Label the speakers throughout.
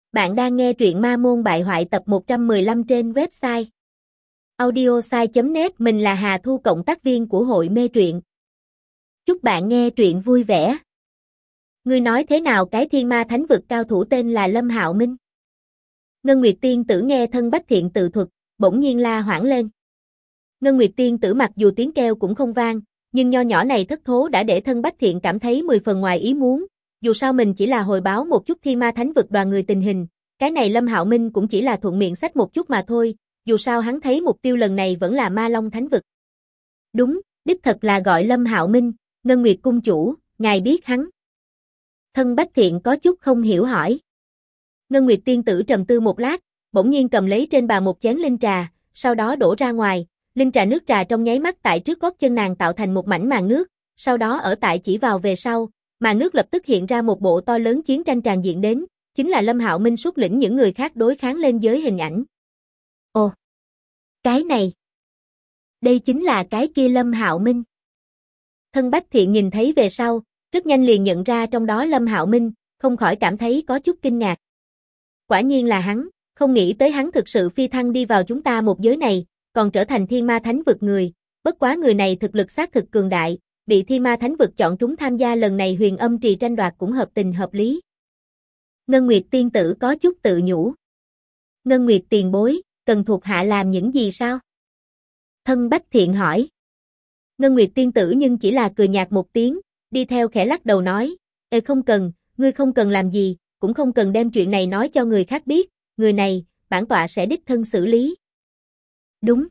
Speaker 1: Bạn đang nghe truyện Ma Môn Bại Hoại tập 115 trên website audiosai.net. Mình là Hà Thu, cộng tác viên của hội mê truyện. Chúc bạn nghe truyện vui vẻ. Ngươi nói thế nào cái thiên ma thánh vực cao thủ tên là Lâm Hạo Minh? Ngân Nguyệt Tiên Tử nghe Thân Bách Thiện tự thuật, bỗng nhiên la hoảng lên. Ngân Nguyệt Tiên Tử mặc dù tiếng kêu cũng không vang, nhưng nho nhỏ này thất thố đã để Thân Bách Thiện cảm thấy 10 phần ngoài ý muốn. Dù sao mình chỉ là hồi báo một chút thiên ma thánh vực đoàn người tình hình, cái này Lâm Hạo Minh cũng chỉ là thuận miệng xách một chút mà thôi, dù sao hắn thấy mục tiêu lần này vẫn là Ma Long thánh vực. Đúng, đích thật là gọi Lâm Hạo Minh, Ngân Nguyệt cung chủ, ngài biết hắn? Thân Bách Thiện có chút không hiểu hỏi. Ngân Nguyệt Tiên Tử trầm tư một lát, bỗng nhiên cầm lấy trên bàn một chén linh trà, sau đó đổ ra ngoài, linh trà nước trà trong nháy mắt tại trước gót chân nàng tạo thành một mảnh màn nước, sau đó ở tại chỉ vào về sau, màn nước lập tức hiện ra một bộ to lớn chiến tranh tràn diện đến, chính là Lâm Hạo Minh xuất lĩnh những người khác đối kháng lên giới hình ảnh. Ồ, cái này, đây chính là cái kia Lâm Hạo Minh. Thân Bách Thiện nhìn thấy về sau, rất nhanh liền nhận ra trong đó Lâm Hạo Minh, không khỏi cảm thấy có chút kinh ngạc. Quả nhiên là hắn, không nghĩ tới hắn thực sự phi thăng đi vào chúng ta một giới này, còn trở thành thiên ma thánh vực người, bất quá người này thực lực xác thực cường đại, bị thiên ma thánh vực chọn trúng tham gia lần này Huyền Âm Trì tranh đoạt cũng hợp tình hợp lý. Ngân Nguyệt Tiên Tử có chút tự nhủ. Ngân Nguyệt tiền bối, cần thuộc hạ làm những gì sao? Thân Bách Thiện hỏi. Ngân Nguyệt Tiên Tử nhưng chỉ là cười nhạt một tiếng, đi theo khẽ lắc đầu nói, không cần, ngươi không cần làm gì, cũng không cần đem chuyện này nói cho người khác biết, người này, bản tọa sẽ đích thân xử lý. Đúng.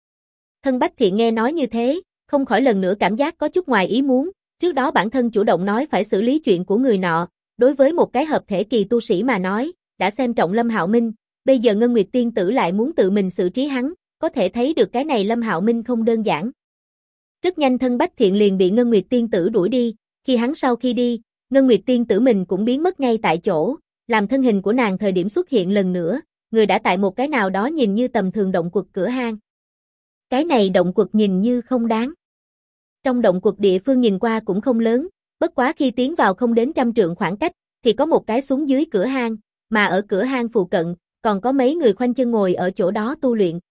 Speaker 1: Thân Bách Thiện nghe nói như thế, không khỏi lần nữa cảm giác có chút ngoài ý muốn, trước đó bản thân chủ động nói phải xử lý chuyện của người nọ, đối với một cái hợp thể kỳ tu sĩ mà nói, đã xem trọng Lâm Hạo Minh, bây giờ Ngân Nguyệt Tiên Tử lại muốn tự mình xử trí hắn, có thể thấy được cái này Lâm Hạo Minh không đơn giản. Rất nhanh Thân Bách Thiện liền bị Ngân Nguyệt Tiên Tử đuổi đi, khi hắn sau khi đi, Ngân Nguyệt Tiên Tử mình cũng biến mất ngay tại chỗ, làm thân hình của nàng thời điểm xuất hiện lần nữa, người đã tại một cái nào đó nhìn như tầm thường động quật cửa hang. Cái này động quật nhìn như không đáng. Trong động quật địa phương nhìn qua cũng không lớn, bất quá khi tiến vào không đến 100 trượng khoảng cách, thì có một cái xuống dưới cửa hang, mà ở cửa hang phụ cận, còn có mấy người khoanh chân ngồi ở chỗ đó tu luyện.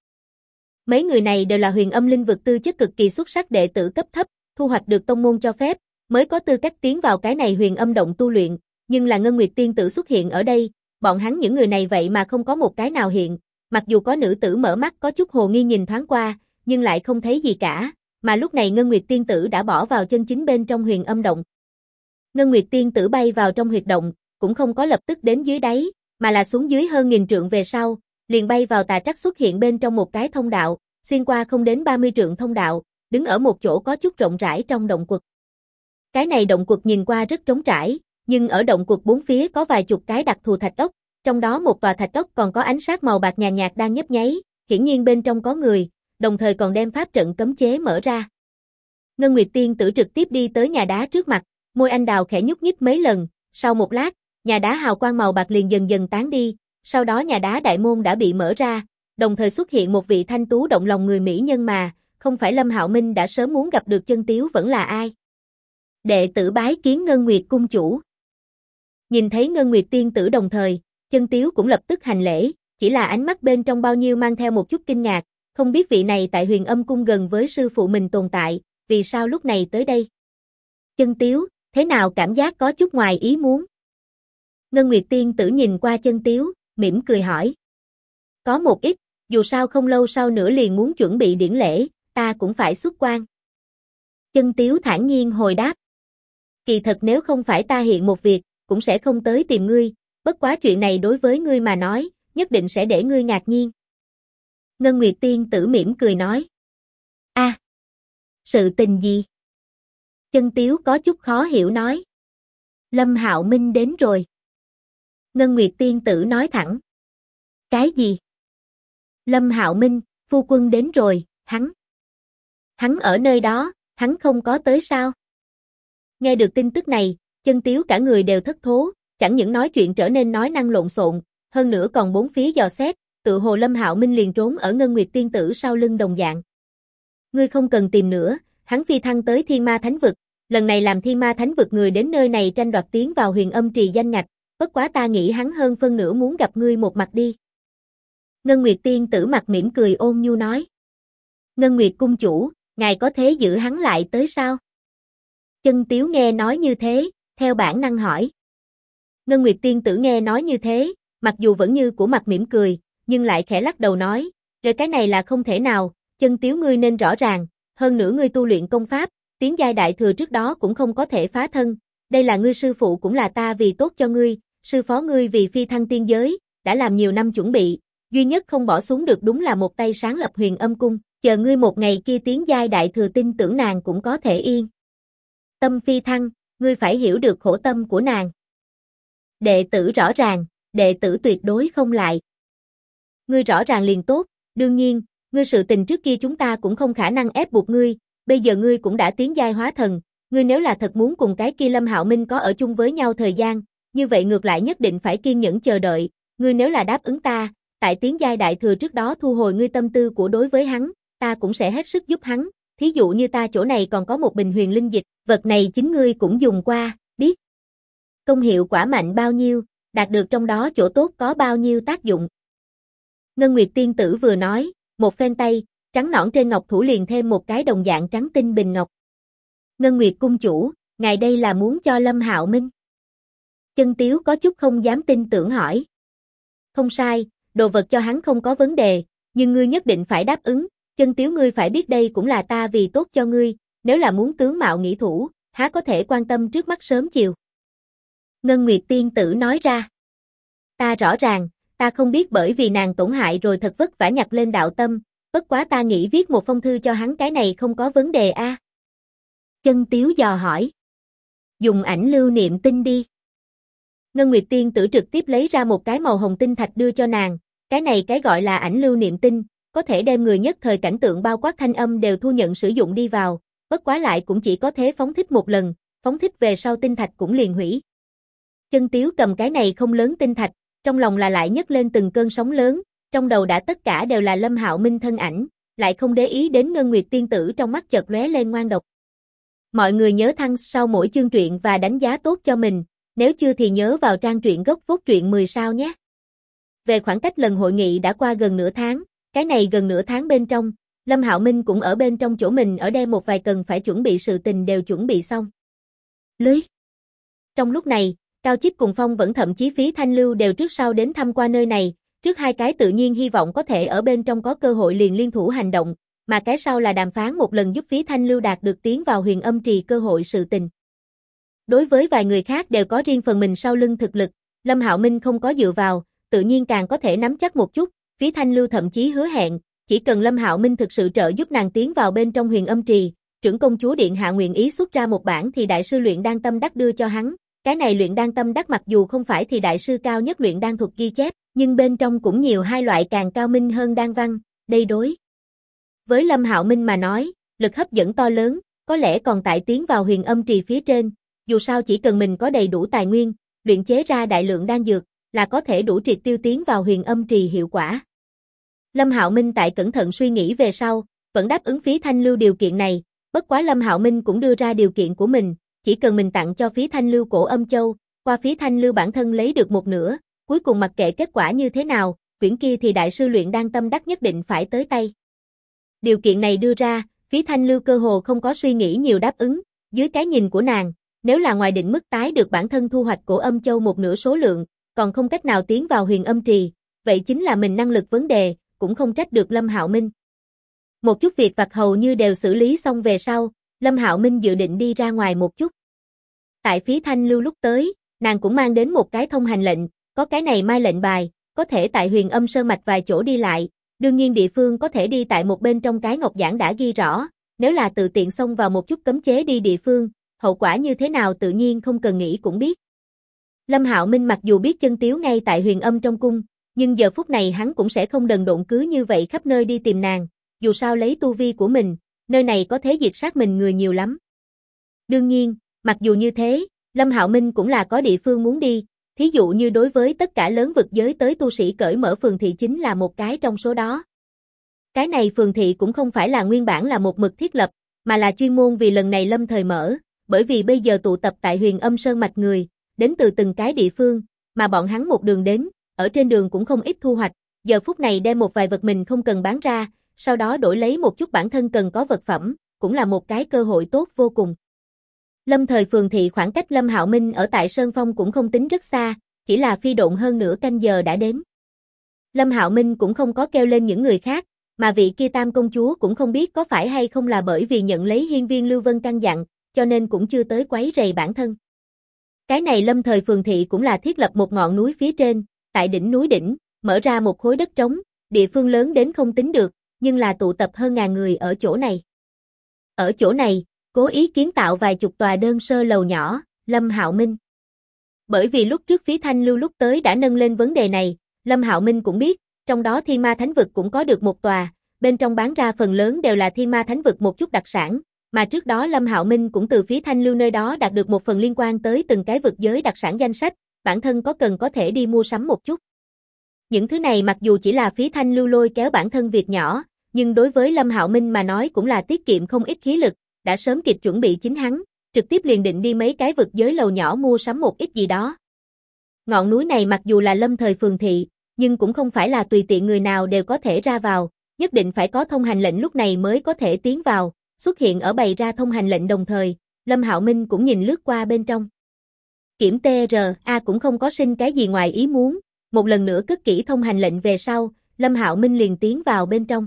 Speaker 1: Mấy người này đều là Huyền Âm Linh vực tư chất cực kỳ xuất sắc đệ tử cấp thấp, thu hoạch được tông môn cho phép, mới có tư cách tiến vào cái này Huyền Âm động tu luyện, nhưng là Ngân Nguyệt Tiên Tử xuất hiện ở đây, bọn hắn những người này vậy mà không có một cái nào hiện, mặc dù có nữ tử mở mắt có chút hồ nghi nhìn thoáng qua, nhưng lại không thấy gì cả, mà lúc này Ngân Nguyệt Tiên Tử đã bỏ vào chân chính bên trong Huyền Âm động. Ngân Nguyệt Tiên Tử bay vào trong huyệt động, cũng không có lập tức đến dưới đáy, mà là xuống dưới hơn 1000 trượng về sau, liền bay vào tà trắc xuất hiện bên trong một cái thông đạo, xuyên qua không đến 30 trượng thông đạo, đứng ở một chỗ có chút rộng rãi trong động quật. Cái này động quật nhìn qua rất trống trải, nhưng ở động quật bốn phía có vài chục cái đặc thù thạch ốc, trong đó một tòa thạch ốc còn có ánh sáng màu bạc nhàn nhạt đang nhấp nháy, hiển nhiên bên trong có người, đồng thời còn đem pháp trận cấm chế mở ra. Ngân Nguyệt Tiên Tử trực tiếp đi tới nhà đá trước mặt, môi anh đào khẽ nhúc nhích mấy lần, sau một lát, nhà đá hào quang màu bạc liền dần dần tán đi, sau đó nhà đá đại môn đã bị mở ra, đồng thời xuất hiện một vị thanh tú động lòng người mỹ nhân mà, không phải Lâm Hạo Minh đã sớm muốn gặp được chân tiếu vẫn là ai. Đệ tử bái kiến Ngân Nguyệt cung chủ. Nhìn thấy Ngân Nguyệt Tiên Tử đồng thời, chân tiếu cũng lập tức hành lễ, chỉ là ánh mắt bên trong bao nhiêu mang theo một chút kinh ngạc, không biết vị này tại Huyền Âm cung gần với sư phụ mình tồn tại, vì sao lúc này tới đây. Chân tiếu, thế nào cảm giác có chút ngoài ý muốn. Ngân Nguyệt Tiên Tử nhìn qua chân tiếu, mỉm cười hỏi. Có một ít, dù sao không lâu sau nữa liền muốn chuẩn bị điển lễ, ta cũng phải xuất quan. Chân tiếu thản nhiên hồi đáp. Kỳ thật nếu không phải ta hiện một việc, cũng sẽ không tới tìm ngươi, bất quá chuyện này đối với ngươi mà nói, nhất định sẽ để ngươi ngạc nhiên. Ngân Nguyệt Tiên Tử mỉm cười nói. Sự tình gì? Chân tiếu có chút khó hiểu nói. Lâm Hạo Minh đến rồi. Ngân Nguyệt Tiên Tử nói thẳng. Cái gì? Lâm Hạo Minh, phu quân đến rồi, hắn ở nơi đó, hắn không có tới sao? Nghe được tin tức này, chân tiếu cả người đều thất thố, chẳng những nói chuyện trở nên nói năng lộn xộn, hơn nữa còn bốn phía dò xét, tự hồ Lâm Hạo Minh liền trốn ở Ngân Nguyệt Tiên Tử sau lưng đồng dạng. Ngươi không cần tìm nữa, hắn phi thăng tới Thiên Ma Thánh vực, lần này làm Thiên Ma Thánh vực người đến nơi này tranh đoạt tiến vào Huyền Âm Trì danh ngạch, bất quá ta nghĩ hắn hơn phân nửa muốn gặp ngươi một mặt đi. Ngân Nguyệt tiên tử mặt mỉm cười ôn nhu nói. Ngân Nguyệt cung chủ, ngài có thể giữ hắn lại tới sao? Chân Tiếu nghe nói như thế, theo bản năng hỏi. Ngân Nguyệt tiên tử nghe nói như thế, mặc dù vẫn như của mặt mỉm cười, nhưng lại khẽ lắc đầu nói, rồi cái này là không thể nào, Chân Tiếu ngươi nên rõ ràng, hơn nữa ngươi tu luyện công pháp, tiến giai đại thừa trước đó cũng không có thể phá thân, đây là ngươi sư phụ cũng là ta vì tốt cho ngươi, sư phó ngươi vì phi thăng tiên giới, đã làm nhiều năm chuẩn bị, duy nhất không bỏ xuống được đúng là một tay sáng lập Huyền Âm cung, chờ ngươi một ngày kia tiến giai đại thừa tin tưởng nàng cũng có thể yên tâm phi thăng, ngươi phải hiểu được khổ tâm của nàng. Đệ tử rõ ràng, đệ tử tuyệt đối không lại. Ngươi rõ ràng liền tốt, đương nhiên, ngươi sự tình trước kia chúng ta cũng không khả năng ép buộc ngươi, bây giờ ngươi cũng đã tiến giai hóa thần, ngươi nếu là thật muốn cùng cái kia Lâm Hạo Minh có ở chung với nhau thời gian, như vậy ngược lại nhất định phải kiên nhẫn chờ đợi, ngươi nếu là đáp ứng ta, tại tiến giai đại thừa trước đó thu hồi ngươi tâm tư của đối với hắn, ta cũng sẽ hết sức giúp hắn, thí dụ như ta chỗ này còn có một bình huyền linh dịch, vật này chính ngươi cũng dùng qua, biết công hiệu quả mạnh bao nhiêu, đạt được trong đó chỗ tốt có bao nhiêu tác dụng. Ngân Nguyệt tiên tử vừa nói, một phen tay, trắng nõn trên ngọc thủ liền thêm một cái đồng dạng trắng tinh bình ngọc. Ngân Nguyệt cung chủ, ngài đây là muốn cho Lâm Hạo Minh? Chân Tiếu có chút không dám tin tưởng hỏi. Không sai, đồ vật cho hắn không có vấn đề, nhưng ngươi nhất định phải đáp ứng, Chân Tiếu ngươi phải biết đây cũng là ta vì tốt cho ngươi, nếu là muốn tướng mạo nghĩ thủ, há có thể quan tâm trước mắt sớm chiều. Ngân Nguyệt tiên tử nói ra. Ta rõ ràng, ta không biết bởi vì nàng tổn hại rồi thật vất vả nhặt lên đạo tâm, bất quá ta nghĩ viết một phong thư cho hắn cái này không có vấn đề a. Chân Tiếu dò hỏi. Dùng ảnh lưu niệm tinh đi. Ngân Nguyệt tiên tử trực tiếp lấy ra một cái màu hồng tinh thạch đưa cho nàng, cái này cái gọi là ảnh lưu niệm tinh, có thể đem người nhất thời cảnh tượng bao quát thanh âm đều thu nhận sử dụng đi vào, bất quá lại cũng chỉ có thể phóng thích một lần, phóng thích về sau tinh thạch cũng liền hủy. Chân Tiếu cầm cái này không lớn tinh thạch, trong lòng là lại nhấc lên từng cơn sóng lớn, trong đầu đã tất cả đều là Lâm Hạo Minh thân ảnh, lại không để ý đến Ngân Nguyệt tiên tử trong mắt chợt lóe lên ngoan độc. Mọi người nhớ thăng sau mỗi chương truyện và đánh giá tốt cho mình, nếu chưa thì nhớ vào trang truyện gốc phốt truyện 10 sao nhé. Về khoảng cách lần hội nghị đã qua gần nửa tháng, cái này gần nửa tháng bên trong, Lâm Hạo Minh cũng ở bên trong chỗ mình ở đây một vài cần phải chuẩn bị sự tình đều chuẩn bị xong. Lưới. Trong lúc này, Cao Chíp cùng Phong vẫn thậm chí Phí Thanh Lưu đều trước sau đến thăm qua nơi này, trước hai cái tự nhiên hy vọng có thể ở bên trong có cơ hội liền liên thủ hành động, mà cái sau là đàm phán một lần giúp Phí Thanh Lưu đạt được tiến vào Huyền Âm Trì cơ hội sự tình. Đối với vài người khác đều có riêng phần mình sau lưng thực lực, Lâm Hạo Minh không có dựa vào, tự nhiên càng có thể nắm chắc một chút, Phí Thanh Lưu thậm chí hứa hẹn, chỉ cần Lâm Hạo Minh thực sự trợ giúp nàng tiến vào bên trong Huyền Âm Trì, trưởng công chúa điện hạ nguyện ý xuất ra một bản thì đại sư luyện đan tâm đắc đưa cho hắn. Cái này luyện đan tâm đắc mặc dù không phải thì đại sư cao nhất luyện đan thuật ghi chép, nhưng bên trong cũng nhiều hai loại càng cao minh hơn đan văn, đây đối với Lâm Hạo Minh mà nói, lực hấp dẫn to lớn, có lẽ còn tại tiến vào Huyền Âm Trì phía trên, dù sao chỉ cần mình có đầy đủ tài nguyên, luyện chế ra đại lượng đan dược, là có thể đủ triệt tiêu tiến vào Huyền Âm Trì hiệu quả. Lâm Hạo Minh tại cẩn thận suy nghĩ về sau, vẫn đáp ứng Phí Thanh Lưu điều kiện này, bất quá Lâm Hạo Minh cũng đưa ra điều kiện của mình, chỉ cần mình tặng cho Phí Thanh Lưu cổ âm châu, qua Phí Thanh Lưu bản thân lấy được một nửa, cuối cùng mặc kệ kết quả như thế nào, quyển kia thì đại sư luyện đan tâm đắc nhất định phải tới tay. Điều kiện này đưa ra, Phí Thanh Lưu cơ hồ không có suy nghĩ nhiều đáp ứng, dưới cái nhìn của nàng, nếu là ngoài định mức tái được bản thân thu hoạch cổ âm châu một nửa số lượng, còn không cách nào tiến vào Huyền Âm Trì, vậy chính là mình năng lực vấn đề, cũng không trách được Lâm Hạo Minh. Một chút việc vặt hầu như đều xử lý xong về sau, Lâm Hạo Minh dự định đi ra ngoài một chút. Tại Phí Thanh Lưu lúc tới, nàng cũng mang đến một cái thông hành lệnh, có cái này mai lệnh bài, có thể tại Huyền Âm Sơn mạch vài chỗ đi lại, đương nhiên địa phương có thể đi tại một bên trong cái ngọc giản đã ghi rõ, nếu là tự tiện xông vào một chút cấm chế đi địa phương, hậu quả như thế nào tự nhiên không cần nghĩ cũng biết. Lâm Hạo Minh mặc dù biết Chân Tiếu ngay tại Huyền Âm trong cung, nhưng giờ phút này hắn cũng sẽ không đần độn cứ như vậy khắp nơi đi tìm nàng, dù sao lấy tu vi của mình, nơi này có thể diệt sát mình người nhiều lắm. Đương nhiên, mặc dù như thế, Lâm Hạo Minh cũng là có địa phương muốn đi, thí dụ như đối với tất cả lớn vực giới tới tu sĩ cởi mở phường thị chính là một cái trong số đó. Cái này phường thị cũng không phải là nguyên bản là một mực thiết lập, mà là chuyên môn vì lần này lâm thời mở, bởi vì bây giờ tụ tập tại Huyền Âm Sơn mạch người, đến từ từng cái địa phương, mà bọn hắn một đường đến, ở trên đường cũng không ít thu hoạch, giờ phút này đem một vài vật mình không cần bán ra, sau đó đổi lấy một chút bản thân cần có vật phẩm, cũng là một cái cơ hội tốt vô cùng. Lâm Thời Phường thị khoảng cách Lâm Hạo Minh ở tại Sơn Phong cũng không tính rất xa, chỉ là phi độn hơn nửa canh giờ đã đến. Lâm Hạo Minh cũng không có kêu lên những người khác, mà vị kia Tam công chúa cũng không biết có phải hay không là bởi vì nhận lấy hiên viên Lưu Vân căn dặn, cho nên cũng chưa tới quấy rầy bản thân. Cái này Lâm Thời Phường thị cũng là thiết lập một ngọn núi phía trên, tại đỉnh núi đỉnh, mở ra một khối đất trống, địa phương lớn đến không tính được, nhưng là tụ tập hơn ngàn người ở chỗ này. Ở chỗ này, cố ý kiến tạo vài chục tòa đơn sơ lầu nhỏ, Lâm Hạo Minh. Bởi vì lúc trước Phí Thanh Lưu lúc tới đã nâng lên vấn đề này, Lâm Hạo Minh cũng biết, trong đó Thiên Ma Thánh Vực cũng có được một tòa, bên trong bán ra phần lớn đều là Thiên Ma Thánh Vực một chút đặc sản, mà trước đó Lâm Hạo Minh cũng từ Phí Thanh Lưu nơi đó đạt được một phần liên quan tới từng cái vực giới đặc sản danh sách, bản thân có cần có thể đi mua sắm một chút. Những thứ này mặc dù chỉ là Phí Thanh Lưu lôi kéo bản thân việc nhỏ, nhưng đối với Lâm Hạo Minh mà nói cũng là tiết kiệm không ít khí lực, đã sớm kịp chuẩn bị chính hắn, trực tiếp liền định đi mấy cái vực giới lầu nhỏ mua sắm một ít gì đó. Ngọn núi này mặc dù là Lâm Thời Phường thị, nhưng cũng không phải là tùy tiện người nào đều có thể ra vào, nhất định phải có thông hành lệnh lúc này mới có thể tiến vào, xuất hiện ở bày ra thông hành lệnh đồng thời, Lâm Hạo Minh cũng nhìn lướt qua bên trong. Kiểm TRA cũng không có sinh cái gì ngoài ý muốn, một lần nữa cất kỹ thông hành lệnh về sau, Lâm Hạo Minh liền tiến vào bên trong.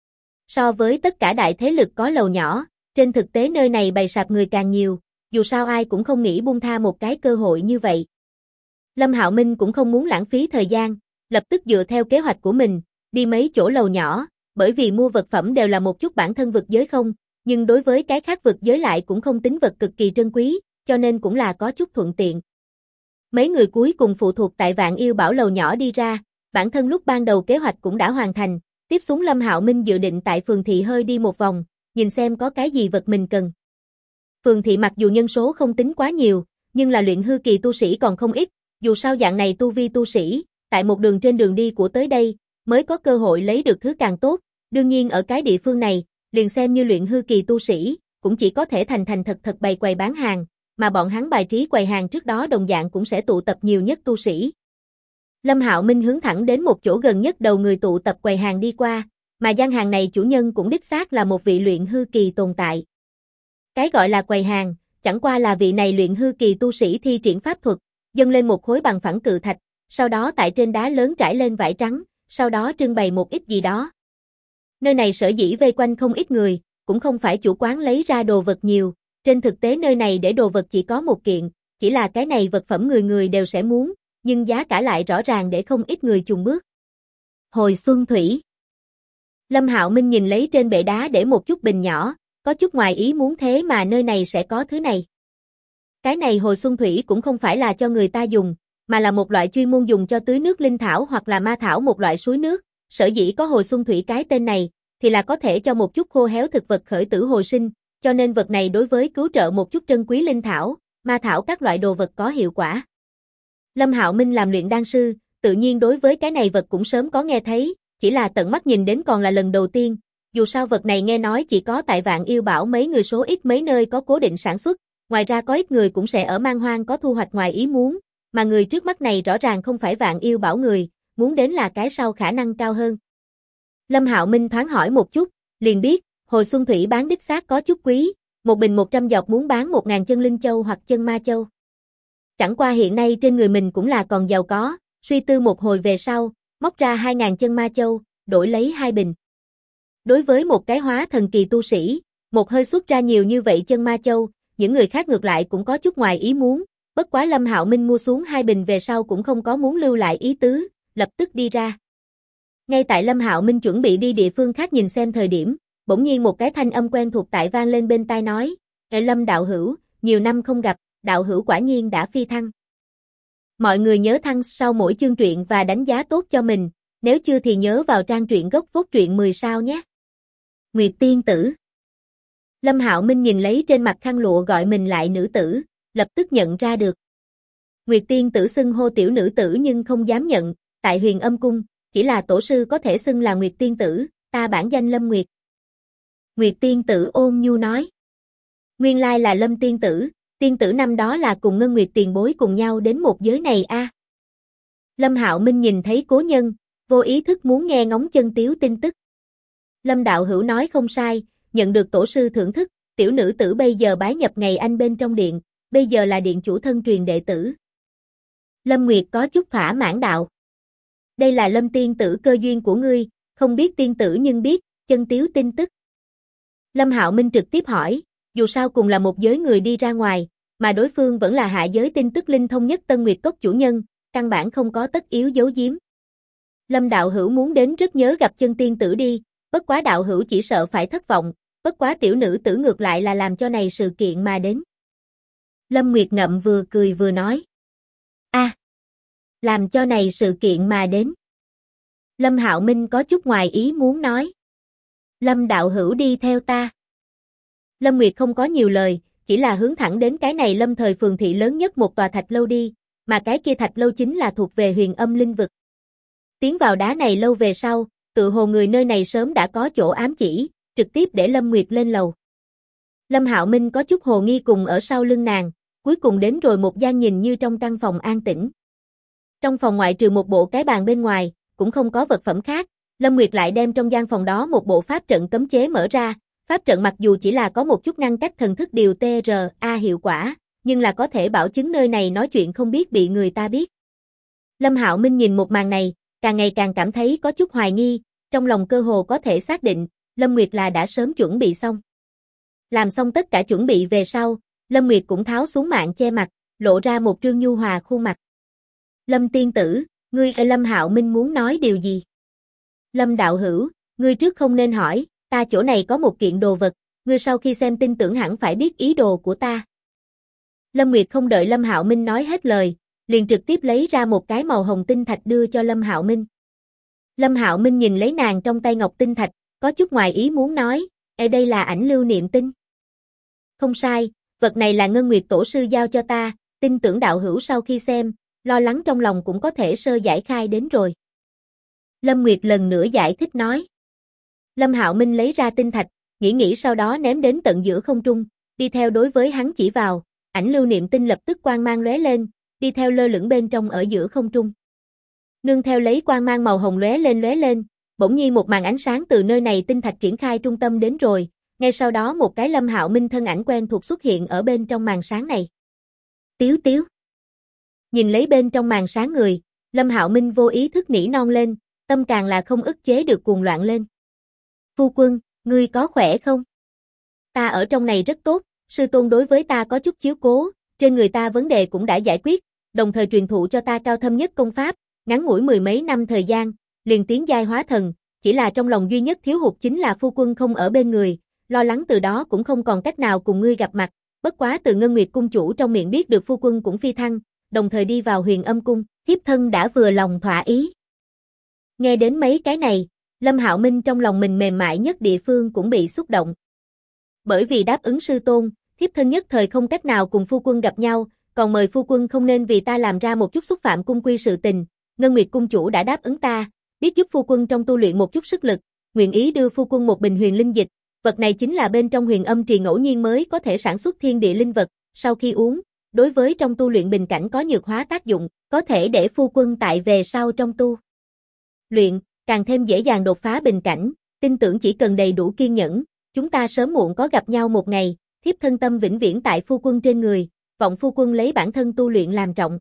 Speaker 1: So với tất cả đại thế lực có lầu nhỏ, trên thực tế nơi này bày sạp người càng nhiều, dù sao ai cũng không nghĩ buông tha một cái cơ hội như vậy. Lâm Hạo Minh cũng không muốn lãng phí thời gian, lập tức dựa theo kế hoạch của mình, đi mấy chỗ lầu nhỏ, bởi vì mua vật phẩm đều là một chút bản thân vực giới không, nhưng đối với cái khác vực giới lại cũng không tính vật cực kỳ trân quý, cho nên cũng là có chút thuận tiện. Mấy người cuối cùng phụ thuộc tại Vạn Yêu Bảo lầu nhỏ đi ra, bản thân lúc ban đầu kế hoạch cũng đã hoàn thành, tiếp xuống Lâm Hạo Minh dự định tại phường thị hơi đi một vòng, nhìn xem có cái gì vật mình cần. Phường thị mặc dù nhân số không tính quá nhiều, nhưng là luyện hư kỳ tu sĩ còn không ít, dù sao dạng này tu vi tu sĩ, tại một đường trên đường đi của tới đây, mới có cơ hội lấy được thứ càng tốt, đương nhiên ở cái địa phương này, liền xem như luyện hư kỳ tu sĩ, cũng chỉ có thể thành thành thật thật bày quầy bán hàng, mà bọn hắn bài trí quầy hàng trước đó đồng dạng cũng sẽ tụ tập nhiều nhất tu sĩ. Lâm Hạo Minh hướng thẳng đến một chỗ gần nhất đầu người tụ tập quầy hàng đi qua, mà gian hàng này chủ nhân cũng đích xác là một vị luyện hư kỳ tồn tại. Cái gọi là quầy hàng, chẳng qua là vị này luyện hư kỳ tu sĩ thi triển pháp thuật, dâng lên một khối bằng phẳng cự thạch, sau đó tại trên đá lớn trải lên vải trắng, sau đó trưng bày một ít gì đó. Nơi này sở dĩ vây quanh không ít người, cũng không phải chủ quán lấy ra đồ vật nhiều, trên thực tế nơi này để đồ vật chỉ có một kiện, chỉ là cái này vật phẩm người người đều sẽ muốn, nhưng giá cả lại rõ ràng để không ít người chùn bước. Hồi xuân thủy. Lâm Hạo Minh nhìn lấy trên bệ đá để một chút bình nhỏ, có chút ngoài ý muốn thế mà nơi này sẽ có thứ này. Cái này hồi xuân thủy cũng không phải là cho người ta dùng, mà là một loại chuyên môn dùng cho tưới nước linh thảo hoặc là ma thảo một loại suối nước, sở dĩ có hồi xuân thủy cái tên này, thì là có thể cho một chút khô héo thực vật khởi tử hồi sinh, cho nên vật này đối với cứu trợ một chút trân quý linh thảo, ma thảo các loại đồ vật có hiệu quả. Lâm Hạo Minh làm luyện đan sư, tự nhiên đối với cái này vật cũng sớm có nghe thấy, chỉ là tận mắt nhìn đến còn là lần đầu tiên, dù sao vật này nghe nói chỉ có tại Vạn Yêu Bảo mấy người số ít mấy nơi có cố định sản xuất, ngoài ra có ít người cũng sẽ ở Man Hoang có thu hoạch ngoài ý muốn, mà người trước mắt này rõ ràng không phải Vạn Yêu Bảo người, muốn đến là cái sau khả năng cao hơn. Lâm Hạo Minh thoáng hỏi một chút, liền biết, hồi xuân thủy bán đích xác có chút quý, một bình 100 giọt muốn bán 1000 chân linh châu hoặc chân ma châu. Chẳng qua hiện nay trên người mình cũng là còn giàu có, suy tư một hồi về sau, móc ra 2000 chân ma châu, đổi lấy 2 bình. Đối với một cái hóa thần kỳ tu sĩ, một hơi xuất ra nhiều như vậy chân ma châu, những người khác ngược lại cũng có chút ngoài ý muốn, bất quá Lâm Hạo Minh mua xuống 2 bình về sau cũng không có muốn lưu lại ý tứ, lập tức đi ra. Ngay tại Lâm Hạo Minh chuẩn bị đi địa phương khác nhìn xem thời điểm, bỗng nhiên một cái thanh âm quen thuộc tại vang lên bên tai nói, Lâm đạo hữu, nhiều năm không gặp, đạo hữu quả nhiên đã phi thăng. Mọi người nhớ thăng sau mỗi chương truyện và đánh giá tốt cho mình, nếu chưa thì nhớ vào trang truyện gốc phốt truyện 10 sao nhé. Nguyệt tiên tử. Lâm Hạo Minh nhìn lấy trên mặt khăn lụa gọi mình lại nữ tử, lập tức nhận ra được. Nguyệt tiên tử xưng hô tiểu nữ tử nhưng không dám nhận, tại Huyền Âm Cung, chỉ là tổ sư có thể xưng là Nguyệt tiên tử, ta bản danh Lâm Nguyệt. Nguyệt tiên tử ôn nhu nói. Nguyên lai là Lâm tiên tử năm đó là cùng Ngân Nguyệt tiền bối cùng nhau đến một giới này a. Lâm Hạo Minh nhìn thấy cố nhân, vô ý thức muốn nghe ngóng chân tiếu tin tức. Lâm đạo hữu nói không sai, nhận được tổ sư thưởng thức, tiểu nữ tử bây giờ bái nhập ngày anh bên trong điện, bây giờ là điện chủ thân truyền đệ tử. Lâm Nguyệt có chút thỏa mãn đạo. Đây là Lâm tiên tử cơ duyên của ngươi, không biết tiên tử nhưng biết, chân tiếu tin tức. Lâm Hạo Minh trực tiếp hỏi, dù sao cùng là một giới người đi ra ngoài, mà đối phương vẫn là hạ giới tin tức linh thông nhất Tân Nguyệt Cốc chủ nhân, căn bản không có tất yếu giấu giếm. Lâm đạo hữu muốn đến rất nhớ gặp chân tiên tử đi, bất quá đạo hữu chỉ sợ phải thất vọng, bất quá tiểu nữ tử ngược lại là làm cho này sự kiện mà đến. Lâm Nguyệt ngậm vừa cười vừa nói. Làm cho này sự kiện mà đến. Lâm Hạo Minh có chút ngoài ý muốn nói. Lâm đạo hữu đi theo ta. Lâm Nguyệt không có nhiều lời, chỉ là hướng thẳng đến cái này Lâm thời phường thị lớn nhất một tòa thạch lâu đi, mà cái kia thạch lâu chính là thuộc về Huyền Âm linh vực. Tiến vào đá này lâu về sau, tự hồ người nơi này sớm đã có chỗ ám chỉ, trực tiếp để Lâm Nguyệt lên lầu. Lâm Hạo Minh có chút hồ nghi cùng ở sau lưng nàng, cuối cùng đến rồi một gian nhìn như trong căn phòng an tĩnh. Trong phòng ngoại trừ một bộ cái bàn bên ngoài, cũng không có vật phẩm khác, Lâm Nguyệt lại đem trong gian phòng đó một bộ pháp trận cấm chế mở ra, pháp trận mặc dù chỉ là có một chút ngăn cách thần thức điều TRA hiệu quả, nhưng là có thể bảo chứng nơi này nói chuyện không biết bị người ta biết. Lâm Hạo Minh nhìn một màn này, càng ngày càng cảm thấy có chút hoài nghi, trong lòng cơ hồ có thể xác định, Lâm Nguyệt là đã sớm chuẩn bị xong. Làm xong tất cả chuẩn bị về sau, Lâm Nguyệt cũng tháo xuống mạng che mặt, lộ ra một trương nhu hòa khuôn mặt. Lâm tiên tử, ngươi Lâm Hạo Minh muốn nói điều gì? Lâm đạo hữu, ngươi trước không nên hỏi, ta chỗ này có một kiện đồ vật, ngươi sau khi xem tin tưởng hẳn phải biết ý đồ của ta. Lâm Nguyệt không đợi Lâm Hạo Minh nói hết lời, liền trực tiếp lấy ra một cái màu hồng tinh thạch đưa cho Lâm Hạo Minh. Lâm Hạo Minh nhìn lấy nàng trong tay ngọc tinh thạch, có chút ngoài ý muốn nói, đây là ảnh lưu niệm tinh. Không sai, vật này là Ngân Nguyệt tổ sư giao cho ta, tin tưởng đạo hữu sau khi xem, lo lắng trong lòng cũng có thể sơ giải khai đến rồi. Lâm Nguyệt lần nữa giải thích nói. Lâm Hạo Minh lấy ra tinh thạch, nghĩ sau đó ném đến tận giữa không trung, đi theo đối với hắn chỉ vào, ảnh lưu niệm tinh lập tức quang mang lóe lên, đi theo lơ lửng bên trong ở giữa không trung. Nương theo lấy quang mang màu hồng lóe lên, bỗng nhiên một màn ánh sáng từ nơi này tinh thạch triển khai trung tâm đến rồi, ngay sau đó một cái Lâm Hạo Minh thân ảnh quen thuộc xuất hiện ở bên trong màn sáng này. Tiếu tiếu. Nhìn lấy bên trong màn sáng người, Lâm Hạo Minh vô ý thức nỉ non lên, tâm càng là không ức chế được cuồng loạn lên. Phu quân, ngươi có khỏe không? Ta ở trong này rất tốt, sư tôn đối với ta có chút chiếu cố, trên người ta vấn đề cũng đã giải quyết, đồng thời truyền thụ cho ta cao thâm nhất công pháp, ngắn ngủi mười mấy năm thời gian, liền tiến giai hóa thần, chỉ là trong lòng duy nhất thiếu hụt chính là phu quân không ở bên người, lo lắng từ đó cũng không còn cách nào cùng ngươi gặp mặt, bất quá từ Ngân Nguyệt cung chủ trong miệng biết được phu quân cũng phi thăng, đồng thời đi vào Huyền Âm cung, thiếp thân đã vừa lòng thỏa ý. Nghe đến mấy cái này, Lâm Hạo Minh trong lòng mình mềm mại nhất địa phương cũng bị xúc động. Bởi vì đáp ứng sư tôn, thiếp thân nhất thời không cách nào cùng phu quân gặp nhau, còn mời phu quân không nên vì ta làm ra một chút xúc phạm cung quy sự tình, Ngân Nguyệt cung chủ đã đáp ứng ta, biết giúp phu quân trong tu luyện một chút sức lực, nguyện ý đưa phu quân một bình huyền linh dịch, vật này chính là bên trong Huyền Âm trì ngẫu nhiên mới có thể sản xuất thiên địa linh vật, sau khi uống, đối với trong tu luyện bình cảnh có nhược hóa tác dụng, có thể để phu quân tại về sau trong tu luyện, càng thêm dễ dàng đột phá bình cảnh, tin tưởng chỉ cần đầy đủ kiên nhẫn, chúng ta sớm muộn có gặp nhau một ngày, thiếp thân tâm vĩnh viễn tại phu quân trên người, vọng phu quân lấy bản thân tu luyện làm trọng.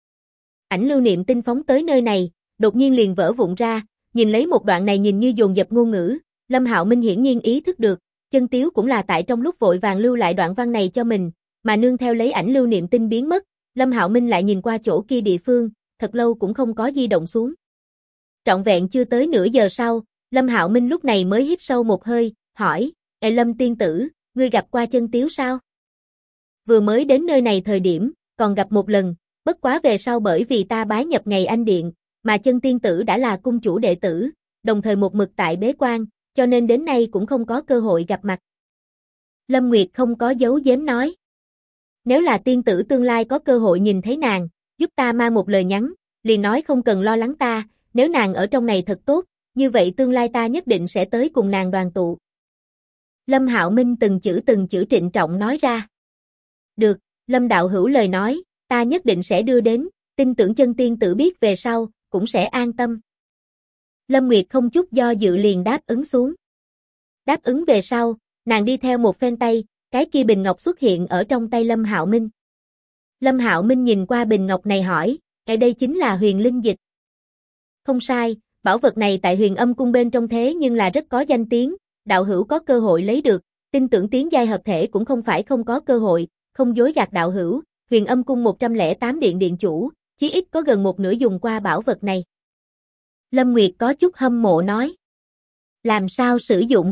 Speaker 1: Ảnh lưu niệm tinh phóng tới nơi này, đột nhiên liền vỡ vụn ra, nhìn lấy một đoạn này nhìn như dồn dập ngôn ngữ, Lâm Hạo Minh hiển nhiên ý thức được, chân tiếu cũng là tại trong lúc vội vàng lưu lại đoạn văn này cho mình, mà nương theo lấy ảnh lưu niệm tinh biến mất, Lâm Hạo Minh lại nhìn qua chỗ kia địa phương, thật lâu cũng không có di động xuống. Trọn vẹn chưa tới nửa giờ sau, Lâm Hạo Minh lúc này mới hít sâu một hơi, hỏi, Lâm tiên tử, ngươi gặp qua chân tiếu sao? Vừa mới đến nơi này thời điểm, còn gặp một lần, bất quá về sau bởi vì ta bái nhập ngày anh điện, mà chân tiên tử đã là cung chủ đệ tử, đồng thời một mực tại bế quan, cho nên đến nay cũng không có cơ hội gặp mặt. Lâm Nguyệt không có giấu giếm nói. Nếu là tiên tử tương lai có cơ hội nhìn thấy nàng, giúp ta mang một lời nhắn, liền nói không cần lo lắng ta, nếu nàng ở trong này thật tốt, như vậy tương lai ta nhất định sẽ tới cùng nàng đoàn tụ. Lâm Hạo Minh từng chữ trịnh trọng nói ra. Được, Lâm đạo hữu lời nói, ta nhất định sẽ đưa đến, tin tưởng chân tiên tử biết về sau, cũng sẽ an tâm. Lâm Nguyệt không chút do dự liền đáp ứng xuống. Đáp ứng về sau, nàng đi theo một phen tay, cái kia bình ngọc xuất hiện ở trong tay Lâm Hạo Minh. Lâm Hạo Minh nhìn qua bình ngọc này hỏi, đây chính là huyền linh dịch. Không sai, bảo vật này tại Huyền Âm Cung bên trong thế nhưng là rất có danh tiếng, đạo hữu có cơ hội lấy được, tin tưởng tiến giai hợp thể cũng không phải không có cơ hội, không dối gạt đạo hữu, Huyền Âm Cung 108 điện điện chủ, chí ít có gần một nửa dùng qua bảo vật này. Lâm Nguyệt có chút hâm mộ nói. Làm sao sử dụng?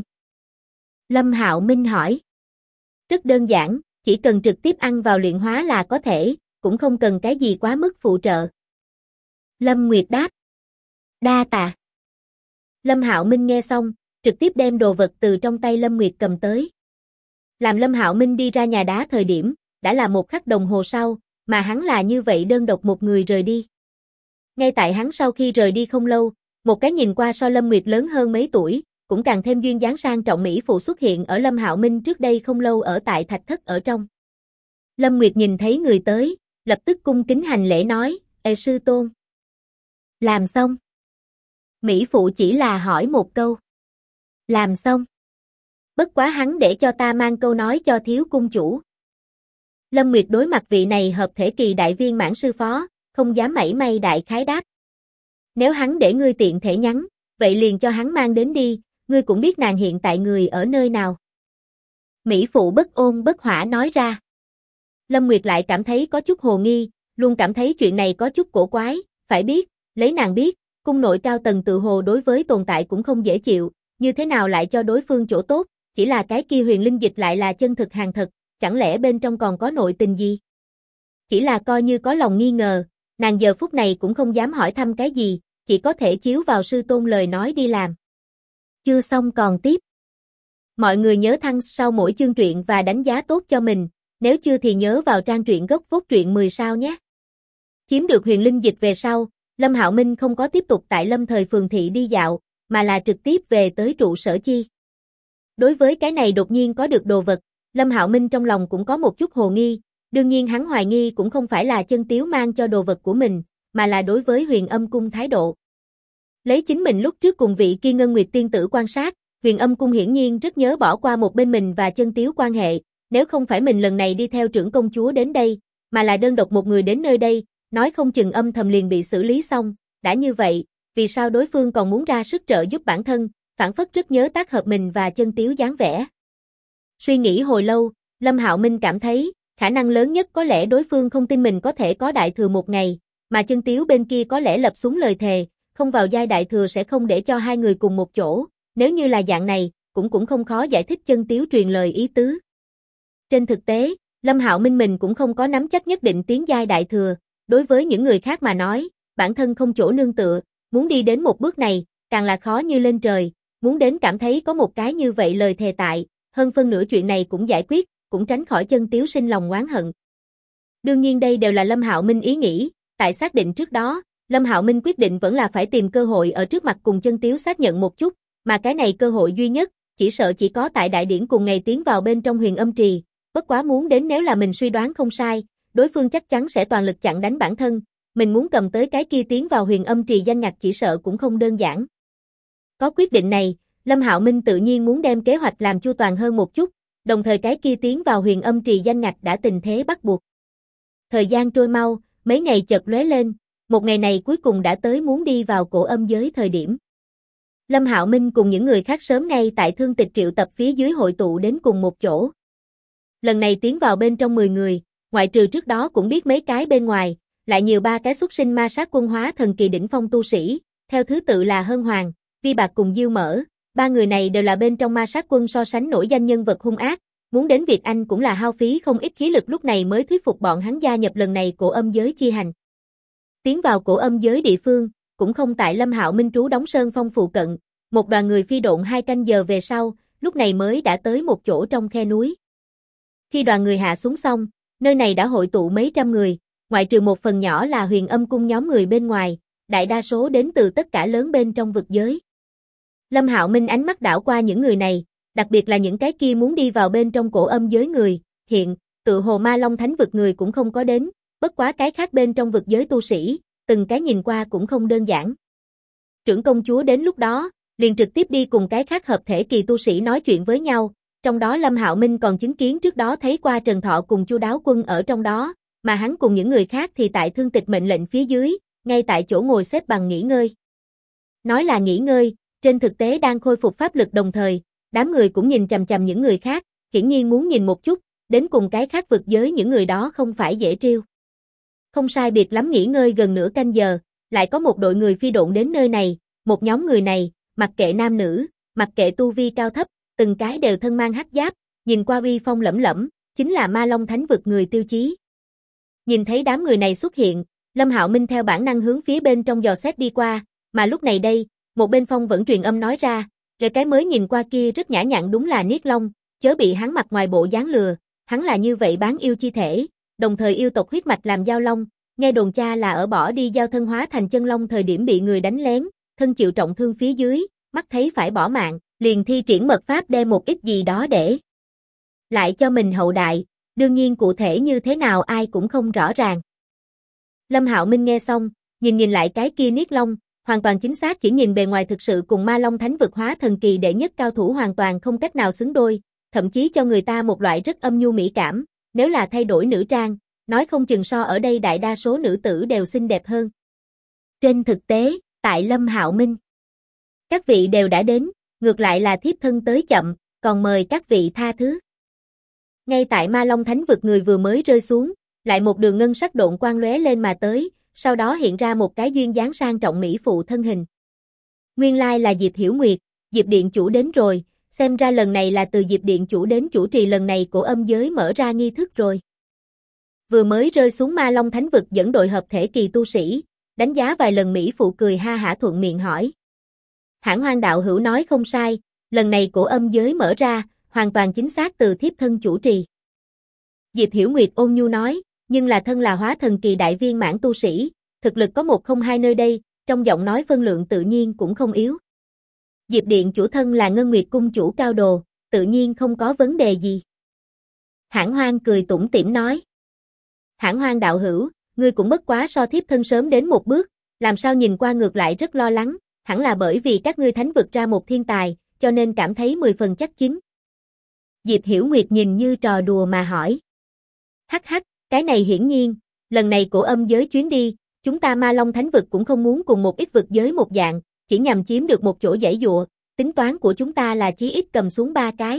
Speaker 1: Lâm Hạo Minh hỏi. Rất đơn giản, chỉ cần trực tiếp ăn vào luyện hóa là có thể, cũng không cần cái gì quá mức phụ trợ. Lâm Nguyệt đáp. Đa tạ. Lâm Hạo Minh nghe xong, trực tiếp đem đồ vật từ trong tay Lâm Nguyệt cầm tới. Làm Lâm Hạo Minh đi ra nhà đá thời điểm, đã là 1 khắc đồng hồ sau, mà hắn là như vậy đơn độc một người rời đi. Ngay tại hắn sau khi rời đi không lâu, một cái nhìn qua so Lâm Nguyệt lớn hơn mấy tuổi, cũng càng thêm duyên dáng sang trọng mỹ phụ xuất hiện ở Lâm Hạo Minh trước đây không lâu ở tại thạch thất ở trong. Lâm Nguyệt nhìn thấy người tới, lập tức cung kính hành lễ nói, sư tôn. Làm xong. Mỹ phụ chỉ là hỏi một câu. Làm xong. Bất quá hắn để cho ta mang câu nói cho thiếu cung chủ. Lâm Nguyệt đối mặt vị này hợp thể kỳ đại viên mãn sư phó, không dám mảy may đại khái đáp. Nếu hắn để ngươi tiện thể nhắn, vậy liền cho hắn mang đến đi, ngươi cũng biết nàng hiện tại người ở nơi nào. Mỹ phụ bất ôn bất hỏa nói ra. Lâm Nguyệt lại cảm thấy có chút hồ nghi, luôn cảm thấy chuyện này có chút cổ quái, phải biết, lấy nàng biết, cung nội cao tầng tự hồ đối với tồn tại cũng không dễ chịu, như thế nào lại cho đối phương chỗ tốt, chỉ là cái kia huyền linh dịch lại là chân thực hàng thật, chẳng lẽ bên trong còn có nội tình gì? Chỉ là coi như có lòng nghi ngờ, nàng giờ phút này cũng không dám hỏi thăm cái gì, chỉ có thể chiếu vào sư tôn lời nói đi làm. Chưa xong còn tiếp. Mọi người nhớ thăng sau mỗi chương truyện và đánh giá tốt cho mình, nếu chưa thì nhớ vào trang truyện gốc phốt truyện 10 sao nhé. Chiếm được huyền linh dịch về sau, Lâm Hạo Minh không có tiếp tục tại Lâm Thời Phường Thị đi dạo, mà là trực tiếp về tới trụ sở chi. Đối với cái này đột nhiên có được đồ vật, Lâm Hạo Minh trong lòng cũng có một chút hồ nghi, đương nhiên hắn hoài nghi cũng không phải là Chân Tiếu mang cho đồ vật của mình, mà là đối với Huyền Âm Cung thái độ. Lấy chính mình lúc trước cùng vị kia Ngân Nguyệt tiên tử quan sát, Huyền Âm Cung hiển nhiên rất nhớ bỏ qua một bên mình và Chân Tiếu quan hệ, nếu không phải mình lần này đi theo trưởng công chúa đến đây, mà là đơn độc một người đến nơi đây, nói không chừng âm thầm liền bị xử lý xong, đã như vậy, vì sao đối phương còn muốn ra sức trợ giúp bản thân, phản phất rất nhớ tác hợp mình và Chân Tiếu dáng vẻ. Suy nghĩ hồi lâu, Lâm Hạo Minh cảm thấy, khả năng lớn nhất có lẽ đối phương không tin mình có thể có đại thừa một ngày, mà Chân Tiếu bên kia có lẽ lập xuống lời thề, không vào giai đại thừa sẽ không để cho hai người cùng một chỗ, nếu như là dạng này, cũng không khó giải thích Chân Tiếu truyền lời ý tứ. Trên thực tế, Lâm Hạo Minh mình cũng không có nắm chắc nhất định tiến giai đại thừa, đối với những người khác mà nói, bản thân không chỗ nương tựa, muốn đi đến một bước này, càng là khó như lên trời, muốn đến cảm thấy có một cái như vậy lời thề tại, hơn phân nửa chuyện này cũng giải quyết, cũng tránh khỏi Chân Tiếu sinh lòng oán hận. Đương nhiên đây đều là Lâm Hạo Minh ý nghĩ, tại xác định trước đó, Lâm Hạo Minh quyết định vẫn là phải tìm cơ hội ở trước mặt cùng Chân Tiếu xác nhận một chút, mà cái này cơ hội duy nhất, chỉ sợ chỉ có tại đại điển cùng ngày tiến vào bên trong Huyền Âm Trì, bất quá muốn đến nếu là mình suy đoán không sai, đối phương chắc chắn sẽ toàn lực chặn đánh bản thân, mình muốn cầm tới cái kia tiến vào Huyền Âm Trì danh ngạch chỉ sợ cũng không đơn giản. Có quyết định này, Lâm Hạo Minh tự nhiên muốn đem kế hoạch làm chu toàn hơn một chút, đồng thời cái kia tiến vào Huyền Âm Trì danh ngạch đã tình thế bắt buộc. Thời gian trôi mau, mấy ngày chợt lóe lên, một ngày này cuối cùng đã tới muốn đi vào cổ âm giới thời điểm. Lâm Hạo Minh cùng những người khác sớm ngay tại Thương Tịch triệu tập phía dưới hội tụ đến cùng một chỗ. Lần này tiến vào bên trong 10 người, ngoại trừ trước đó cũng biết mấy cái bên ngoài, lại nhiều 3 cái xuất sinh ma sát quân hóa thần kỳ đỉnh phong tu sĩ, theo thứ tự là Hân Hoàng, Vi Bạc cùng Diêu Mỡ, 3 người này đều là bên trong ma sát quân so sánh nổi danh nhân vật hung ác, muốn đến Việt Anh cũng là hao phí không ít khí lực lúc này mới thuyết phục bọn hắn gia nhập lần này cổ âm giới chi hành. Tiến vào cổ âm giới địa phương, cũng không tại Lâm Hạo Minh trú đóng sơn phong phụ cận, một đoàn người phi độn 2 canh giờ về sau, lúc này mới đã tới một chỗ trong khe núi. Khi đoàn người hạ xuống xong, nơi này đã hội tụ mấy trăm người, ngoại trừ một phần nhỏ là Huyền Âm Cung nhóm người bên ngoài, đại đa số đến từ tất cả lớn bên trong vực giới. Lâm Hạo Minh ánh mắt đảo qua những người này, đặc biệt là những cái kia muốn đi vào bên trong cổ âm giới người, hiện, tự hồ Ma Long Thánh vực người cũng không có đến, bất quá cái khác bên trong vực giới tu sĩ, từng cái nhìn qua cũng không đơn giản. Trưởng công chúa đến lúc đó, liền trực tiếp đi cùng cái khác hợp thể kỳ tu sĩ nói chuyện với nhau, trong đó Lâm Hạo Minh còn chứng kiến trước đó thấy qua Trần Thọ cùng Chu Đáo Quân ở trong đó, mà hắn cùng những người khác thì tại thương tịch mệnh lệnh phía dưới, ngay tại chỗ ngồi xếp bằng nghỉ ngơi. Nói là nghỉ ngơi, trên thực tế đang khôi phục pháp lực đồng thời, đám người cũng nhìn chằm chằm những người khác, hiển nhiên muốn nhìn một chút, đến cùng cái khác vực giới những người đó không phải dễ trêu. Không sai biệt lắm nghỉ ngơi gần nửa canh giờ, lại có một đội người phi độn đến nơi này, một nhóm người này, mặc kệ nam nữ, mặc kệ tu vi cao thấp, từng cái đều thân mang hắc giáp, nhìn qua uy phong lẫm lẫm, chính là Ma Long Thánh vực người Tiêu Chí. Nhìn thấy đám người này xuất hiện, Lâm Hạo Minh theo bản năng hướng phía bên trong dò xét đi qua, mà lúc này đây, một bên phong vẫn truyền âm nói ra, cái mới nhìn qua kia rất nhã nhặn đúng là Niết Long, chớ bị hắn mặt ngoài bộ dáng lừa, hắn là như vậy bán yêu chi thể, đồng thời yêu tộc huyết mạch làm giao long, nghe đồn cha là ở bỏ đi giao thân hóa thành chân long thời điểm bị người đánh lén, thân chịu trọng thương phía dưới, mắt thấy phải bỏ mạng, liền thi triển mật pháp đem một ít gì đó để lại cho mình hậu đại, đương nhiên cụ thể như thế nào ai cũng không rõ ràng. Lâm Hạo Minh nghe xong, nhìn lại cái kia Niết Long, hoàn toàn chính xác chỉ nhìn bề ngoài thực sự cùng Ma Long Thánh vực hóa thần kỳ đệ nhất cao thủ hoàn toàn không cách nào xứng đôi, thậm chí cho người ta một loại rất âm nhu mỹ cảm, nếu là thay đổi nữ trang, nói không chừng so ở đây đại đa số nữ tử đều xinh đẹp hơn. Trên thực tế, tại Lâm Hạo Minh, các vị đều đã đến, ngược lại là thiếp thân tới chậm, còn mời các vị tha thứ. Ngay tại Ma Long Thánh vực người vừa mới rơi xuống, lại một đường ngân sắc độn quang lóe lên mà tới, sau đó hiện ra một cái duyên dáng sang trọng mỹ phụ thân hình. Nguyên lai là Diệp Hiểu Nguyệt, Diệp Điện Chủ đến rồi, xem ra lần này là từ Diệp Điện Chủ đến chủ trì lần này cổ âm giới mở ra nghi thức rồi. Vừa mới rơi xuống Ma Long Thánh vực dẫn đội hợp thể kỳ tu sĩ, đánh giá vài lần mỹ phụ cười ha hả thuận miệng hỏi. Hãn Hoang đạo hữu nói không sai, lần này cổ âm giới mở ra, hoàn toàn chính xác từ thiếp thân chủ trì. Diệp Hiểu Nguyệt ôn nhu nói, nhưng là thân là hóa thần kỳ đại viên mãn tu sĩ, thực lực có một không hai nơi đây, trong giọng nói phân lượng tự nhiên cũng không yếu. Diệp Điện Chủ thân là Ngân Nguyệt cung chủ cao đồ, tự nhiên không có vấn đề gì. Hãn Hoang cười tủm tỉm nói. Hãn Hoang đạo hữu, ngươi cũng bất quá so thiếp thân sớm đến một bước, làm sao nhìn qua ngược lại rất lo lắng, hẳn là bởi vì các ngươi thánh vực ra một thiên tài, cho nên cảm thấy 10 phần chắc chín. Diệp Hiểu Nguyệt nhìn như trò đùa mà hỏi. Hắc hắc, cái này hiển nhiên, lần này cổ âm giới chuyến đi, chúng ta Ma Long Thánh vực cũng không muốn cùng một ít vực giới một dạng, chỉ nhằm chiếm được một chỗ giãy dụa, tính toán của chúng ta là chí ít cầm xuống 3 cái.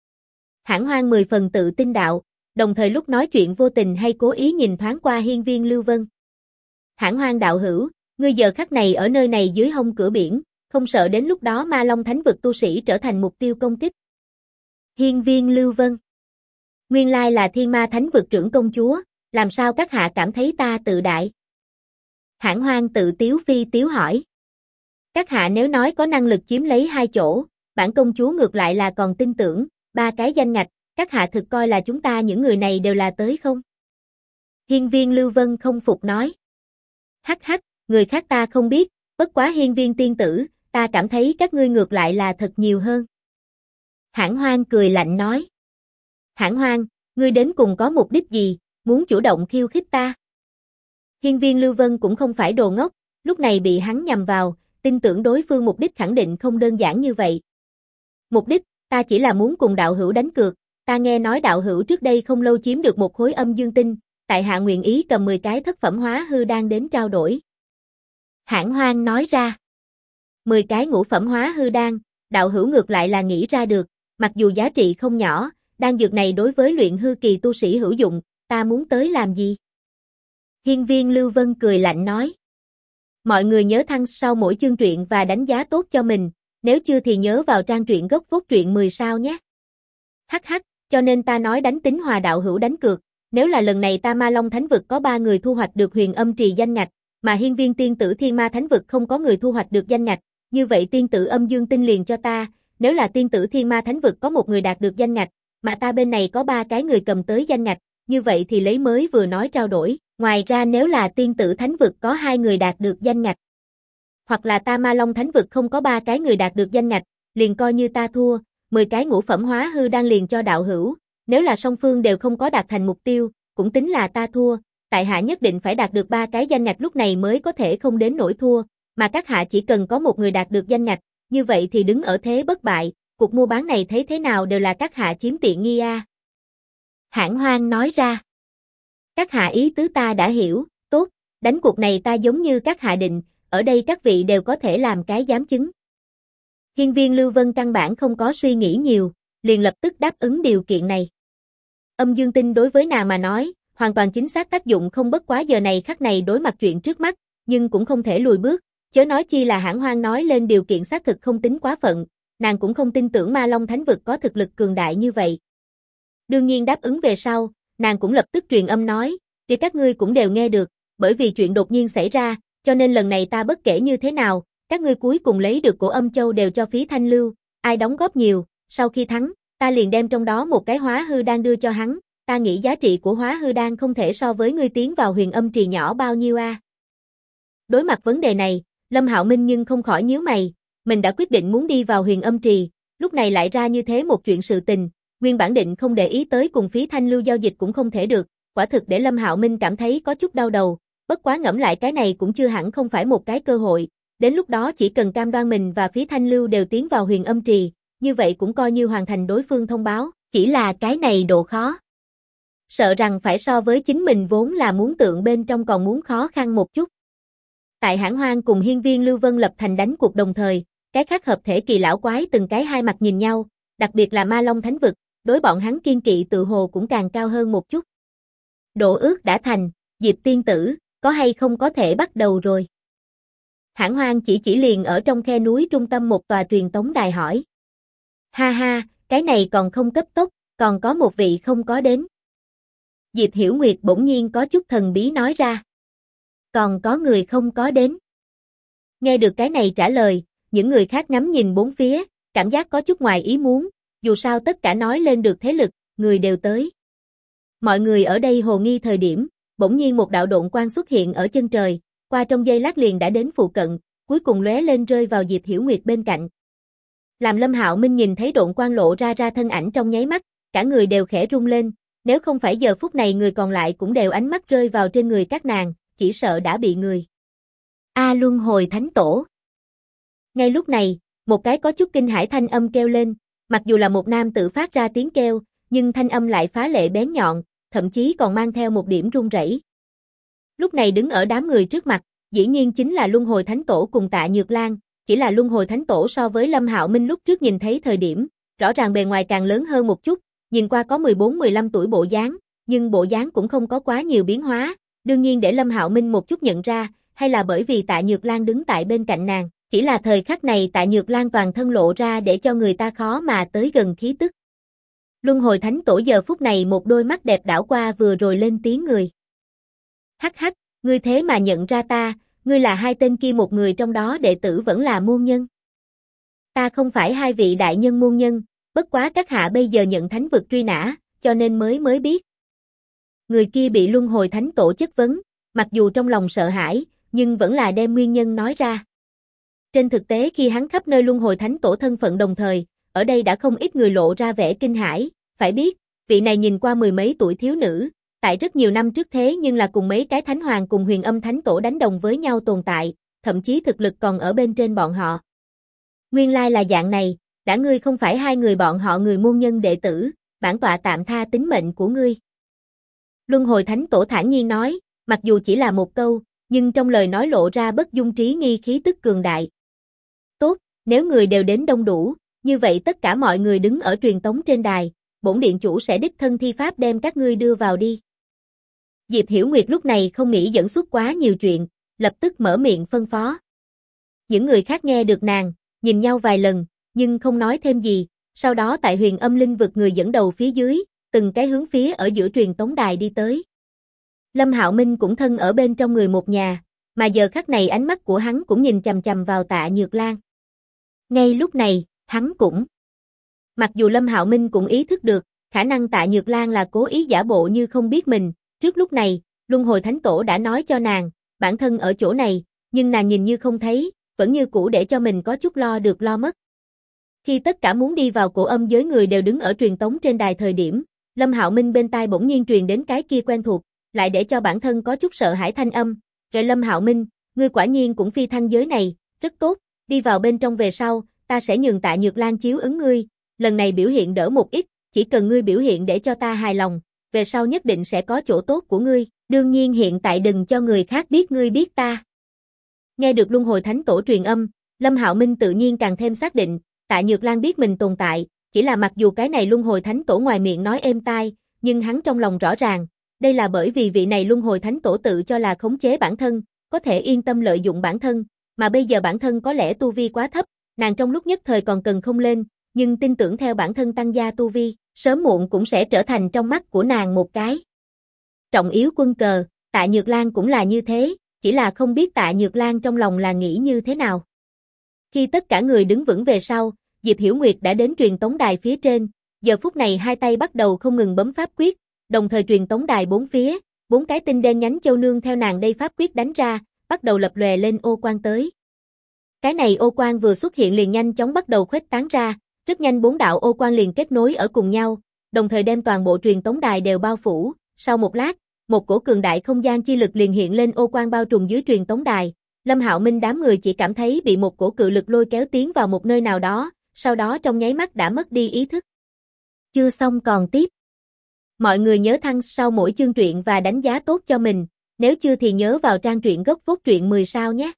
Speaker 1: Hãn Hoang 10 phần tự tin đạo, đồng thời lúc nói chuyện vô tình hay cố ý nhìn thoáng qua hiên viên Lưu Vân. Hãn Hoang đạo hữu, ngươi giờ khắc này ở nơi này dưới hông cửa biển, không sợ đến lúc đó Ma Long Thánh vực tu sĩ trở thành mục tiêu công kích. Hiên viên Lưu Vân. Nguyên lai là Thiên Ma Thánh vực trưởng công chúa, làm sao các hạ cảm thấy ta tự đại? Hãn Hoang tự tiếu phi tiếu hỏi. Các hạ nếu nói có năng lực chiếm lấy 2 chỗ, bản công chúa ngược lại là còn tin tưởng, 3 cái danh ngạch, các hạ thực coi là chúng ta những người này đều là tới không? Hiên viên Lưu Vân không phục nói. Hắc hắc, người khác ta không biết, bất quá hiên viên tiên tử, ta cảm thấy các ngươi ngược lại là thật nhiều hơn. Hãn Hoang cười lạnh nói. Hãn Hoang, ngươi đến cùng có mục đích gì, muốn chủ động khiêu khích ta? Hiên viên Lưu Vân cũng không phải đồ ngốc, lúc này bị hắn nhầm vào, tin tưởng đối phương mục đích khẳng định không đơn giản như vậy. Mục đích, ta chỉ là muốn cùng đạo hữu đánh cược, ta nghe nói đạo hữu trước đây không lâu chiếm được một khối âm dương tinh, tại hạ nguyện ý cầm 10 cái thất phẩm hóa hư đan đến trao đổi. Hãn Hoang nói ra. 10 cái ngũ phẩm hóa hư đan, đạo hữu ngược lại là nghĩ ra được, mặc dù giá trị không nhỏ, đan dược này đối với luyện hư kỳ tu sĩ hữu dụng, ta muốn tới làm gì? Hiên viên Lưu Vân cười lạnh nói. Mọi người nhớ thăng sau mỗi chương truyện và đánh giá tốt cho mình, nếu chưa thì nhớ vào trang truyện gốc phốt truyện 10 sao nhé. Hắc hắc, cho nên ta nói đánh tính hòa đạo hữu đánh cược, nếu là lần này ta Ma Long Thánh vực có 3 người thu hoạch được huyền âm trì danh ngạch, mà hiên viên tiên tử Thiên Ma Thánh vực không có người thu hoạch được danh ngạch, như vậy tiên tử âm dương tinh liền cho ta, nếu là tiên tử Thiên Ma Thánh vực có một người đạt được danh ngạch, mà ta bên này có 3 cái người cầm tới danh ngạch, như vậy thì lấy mới vừa nói trao đổi, ngoài ra nếu là tiên tử Thánh vực có 2 người đạt được danh ngạch, hoặc là ta Ma Long Thánh vực không có 3 cái người đạt được danh ngạch, liền coi như ta thua, 10 cái ngũ phẩm hóa hư đan liền cho đạo hữu, nếu là song phương đều không có đạt thành mục tiêu, cũng tính là ta thua, tại hạ nhất định phải đạt được 3 cái danh ngạch lúc này mới có thể không đến nỗi thua, mà các hạ chỉ cần có một người đạt được danh ngạch, như vậy thì đứng ở thế bất bại, cuộc mua bán này thấy thế nào đều là các hạ chiếm tiện nghi a. Hãn Hoang nói ra. Các hạ ý tứ ta đã hiểu, tốt, đánh cuộc này ta giống như các hạ định, ở đây các vị đều có thể làm cái giám chứng. Hiên viên Lưu Vân căn bản không có suy nghĩ nhiều, liền lập tức đáp ứng điều kiện này. Âm dương tinh đối với nàng mà nói, hoàn toàn chính xác tác dụng không bất quá giờ này khắc này đối mặt chuyện trước mắt, nhưng cũng không thể lùi bước, chớ nói chi là Hãn Hoang nói lên điều kiện xác thực không tính quá phận, nàng cũng không tin tưởng Ma Long Thánh Vực có thực lực cường đại như vậy. Đương nhiên đáp ứng về sau, nàng cũng lập tức truyền âm nói, thì các ngươi cũng đều nghe được, bởi vì chuyện đột nhiên xảy ra, cho nên lần này ta bất kể như thế nào, các ngươi cuối cùng lấy được cổ âm châu đều cho phí thanh lưu, ai đóng góp nhiều, sau khi thắng, ta liền đem trong đó một cái hóa hư đan đưa cho hắn, ta nghĩ giá trị của hóa hư đan không thể so với ngươi tiến vào huyền âm trì nhỏ bao nhiêu a. Đối mặt vấn đề này, Lâm Hạo Minh nhưng không khỏi nhíu mày, mình đã quyết định muốn đi vào huyền âm trì, lúc này lại ra như thế một chuyện sự tình, nguyên bản định không để ý tới cùng phí thanh lưu giao dịch cũng không thể được, quả thực để Lâm Hạo Minh cảm thấy có chút đau đầu, bất quá ngẫm lại cái này cũng chưa hẳn không phải một cái cơ hội, đến lúc đó chỉ cần cam đoan mình và phí thanh lưu đều tiến vào huyền âm trì, như vậy cũng coi như hoàn thành đối phương thông báo, chỉ là cái này độ khó. Sợ rằng phải so với chính mình vốn là muốn tượng bên trong còn muốn khó khăn một chút. Tại Hãn Hoang cùng hiên viên Lưu Vân lập thành đánh cuộc đồng thời, cái khác hợp thể kỳ lão quái từng cái hai mặt nhìn nhau, đặc biệt là Ma Long Thánh Vực, đối bọn hắn kiên kỵ tự hồ cũng càng cao hơn một chút. Độ ước đã thành, Diệp tiên tử, có hay không có thể bắt đầu rồi? Hãn Hoang chỉ liền ở trong khe núi trung tâm một tòa truyền tống đài hỏi. Ha ha, cái này còn không cấp tốc, còn có một vị không có đến. Diệp Hiểu Nguyệt bỗng nhiên có chút thần bí nói ra. Còn có người không có đến. Nghe được cái này trả lời, những người khác ngắm nhìn bốn phía, cảm giác có chút ngoài ý muốn, dù sao tất cả nói lên được thế lực, người đều tới. Mọi người ở đây hồ nghi thời điểm, bỗng nhiên một đạo độn quang xuất hiện ở chân trời, qua trong giây lát liền đã đến phụ cận, cuối cùng lóe lên rơi vào Diệp Hiểu Nguyệt bên cạnh. Làm Lâm Hạo Minh nhìn thấy độn quang lộ ra thân ảnh trong nháy mắt, cả người đều khẽ rung lên, nếu không phải giờ phút này người còn lại cũng đều ánh mắt rơi vào trên người các nàng, chỉ sợ đã bị người. A Luân Hồi Thánh Tổ. Ngay lúc này, một cái có chút kinh hãi thanh âm kêu lên, mặc dù là một nam tử phát ra tiếng kêu, nhưng thanh âm lại phá lệ bén nhọn, thậm chí còn mang theo một điểm run rẩy. Lúc này đứng ở đám người trước mặt, dĩ nhiên chính là Luân Hồi Thánh Tổ cùng Tạ Nhược Lan, chỉ là Luân Hồi Thánh Tổ so với Lâm Hạo Minh lúc trước nhìn thấy thời điểm, rõ ràng bề ngoài càng lớn hơn một chút, nhìn qua có 14-15 tuổi bộ dáng, nhưng bộ dáng cũng không có quá nhiều biến hóa, đương nhiên để Lâm Hạo Minh một chút nhận ra, hay là bởi vì Tạ Nhược Lan đứng tại bên cạnh nàng, chỉ là thời khắc này Tạ Nhược Lan toàn thân lộ ra để cho người ta khó mà tới gần khí tức. Luân Hồi Thánh Tổ giờ phút này một đôi mắt đẹp đảo qua vừa rồi lên tiếng người. Hắc hắc, ngươi thế mà nhận ra ta, ngươi là hai tên kia một người trong đó đệ tử vẫn là môn nhân. Ta không phải hai vị đại nhân môn nhân, bất quá các hạ bây giờ nhận thánh vực truy nã, cho nên mới biết. Người kia bị Luân Hồi Thánh Tổ chất vấn, mặc dù trong lòng sợ hãi, nhưng vẫn là đem nguyên nhân nói ra. Trên thực tế khi hắn khắp nơi Luân Hồi Thánh Tổ thân phận đồng thời, ở đây đã không ít người lộ ra vẻ kinh hãi, phải biết, vị này nhìn qua mười mấy tuổi thiếu nữ, tại rất nhiều năm trước thế nhưng là cùng mấy cái thánh hoàng cùng Huyền Âm Thánh Tổ đánh đồng với nhau tồn tại, thậm chí thực lực còn ở bên trên bọn họ. Nguyên lai là dạng này, đã ngươi không phải hai người bọn họ người môn nhân đệ tử, bản tọa tạm tha tính mệnh của ngươi. Luân Hồi Thánh Tổ thản nhiên nói, mặc dù chỉ là một câu, nhưng trong lời nói lộ ra bất dung trí nghi khí tức cường đại. Tốt, nếu người đều đến đông đủ, như vậy tất cả mọi người đứng ở truyền tống trên đài, bổn điện chủ sẽ đích thân thi pháp đem các ngươi đưa vào đi. Diệp Hiểu Nguyệt lúc này không nghĩ dẫn xuất quá nhiều chuyện, lập tức mở miệng phân phó. Những người khác nghe được nàng, nhìn nhau vài lần, nhưng không nói thêm gì, sau đó tại Huyền Âm Linh vực người dẫn đầu phía dưới, từng cái hướng phía ở giữa truyền tống đài đi tới. Lâm Hạo Minh cũng thân ở bên trong người một nhà, mà giờ khắc này ánh mắt của hắn cũng nhìn chằm chằm vào Tạ Nhược Lan. Ngay lúc này, hắn cũng. Mặc dù Lâm Hạo Minh cũng ý thức được, khả năng Tạ Nhược Lan là cố ý giả bộ như không biết mình, trước lúc này, Luân Hồi Thánh Tổ đã nói cho nàng, bản thân ở chỗ này, nhưng nàng nhìn như không thấy, vẫn như cũ để cho mình có chút lo được lo mất. Khi tất cả muốn đi vào cổ âm giới người đều đứng ở truyền tống trên đài thời điểm, Lâm Hạo Minh bên tai bỗng nhiên truyền đến cái kia quen thuộc, lại để cho bản thân có chút sợ hãi thanh âm, "Rồi Lâm Hạo Minh, ngươi quả nhiên cũng phi thăng giới này, rất tốt, đi vào bên trong về sau, ta sẽ nhường Tạ Nhược Lan chiếu ứng ngươi, lần này biểu hiện đỡ một ít, chỉ cần ngươi biểu hiện để cho ta hài lòng, về sau nhất định sẽ có chỗ tốt của ngươi, đương nhiên hiện tại đừng cho người khác biết ngươi biết ta." Nghe được Luân Hồi Thánh Tổ truyền âm, Lâm Hạo Minh tự nhiên càng thêm xác định, Tạ Nhược Lan biết mình tồn tại, chỉ là mặc dù cái này Luân Hồi Thánh Tổ ngoài miệng nói êm tai, nhưng hắn trong lòng rõ ràng, đây là bởi vì vị này Luân Hồi Thánh Tổ tự cho là khống chế bản thân, có thể yên tâm lợi dụng bản thân, mà bây giờ bản thân có lẽ tu vi quá thấp, nàng trong lúc nhất thời còn cần không lên, nhưng tin tưởng theo bản thân tăng gia tu vi, sớm muộn cũng sẽ trở thành trong mắt của nàng một cái trọng yếu quân cờ, Tạ Nhược Lan cũng là như thế, chỉ là không biết Tạ Nhược Lan trong lòng là nghĩ như thế nào. Khi tất cả người đứng vững về sau, Diệp Hiểu Nguyệt đã đến truyền tống đài phía trên, giờ phút này hai tay bắt đầu không ngừng bấm pháp quyết, đồng thời truyền tống đài bốn phía, bốn cái tinh đen nhánh châu nương theo nàng đây pháp quyết đánh ra, bắt đầu lập lòe lên ô quang tới. Cái này ô quang vừa xuất hiện liền nhanh chóng bắt đầu khuếch tán ra, rất nhanh bốn đạo ô quang liền kết nối ở cùng nhau, đồng thời đem toàn bộ truyền tống đài đều bao phủ, sau một lát, một cổ cường đại không gian chi lực liền hiện lên ô quang bao trùm dưới truyền tống đài. Lâm Hạo Minh đám người chỉ cảm thấy bị một cổ cự lực lôi kéo tiến vào một nơi nào đó, sau đó trong nháy mắt đã mất đi ý thức. Chưa xong còn tiếp. Mọi người nhớ thăng sau mỗi chương truyện và đánh giá tốt cho mình, nếu chưa thì nhớ vào trang truyện gốc Vốt Truyện 10 sao nhé.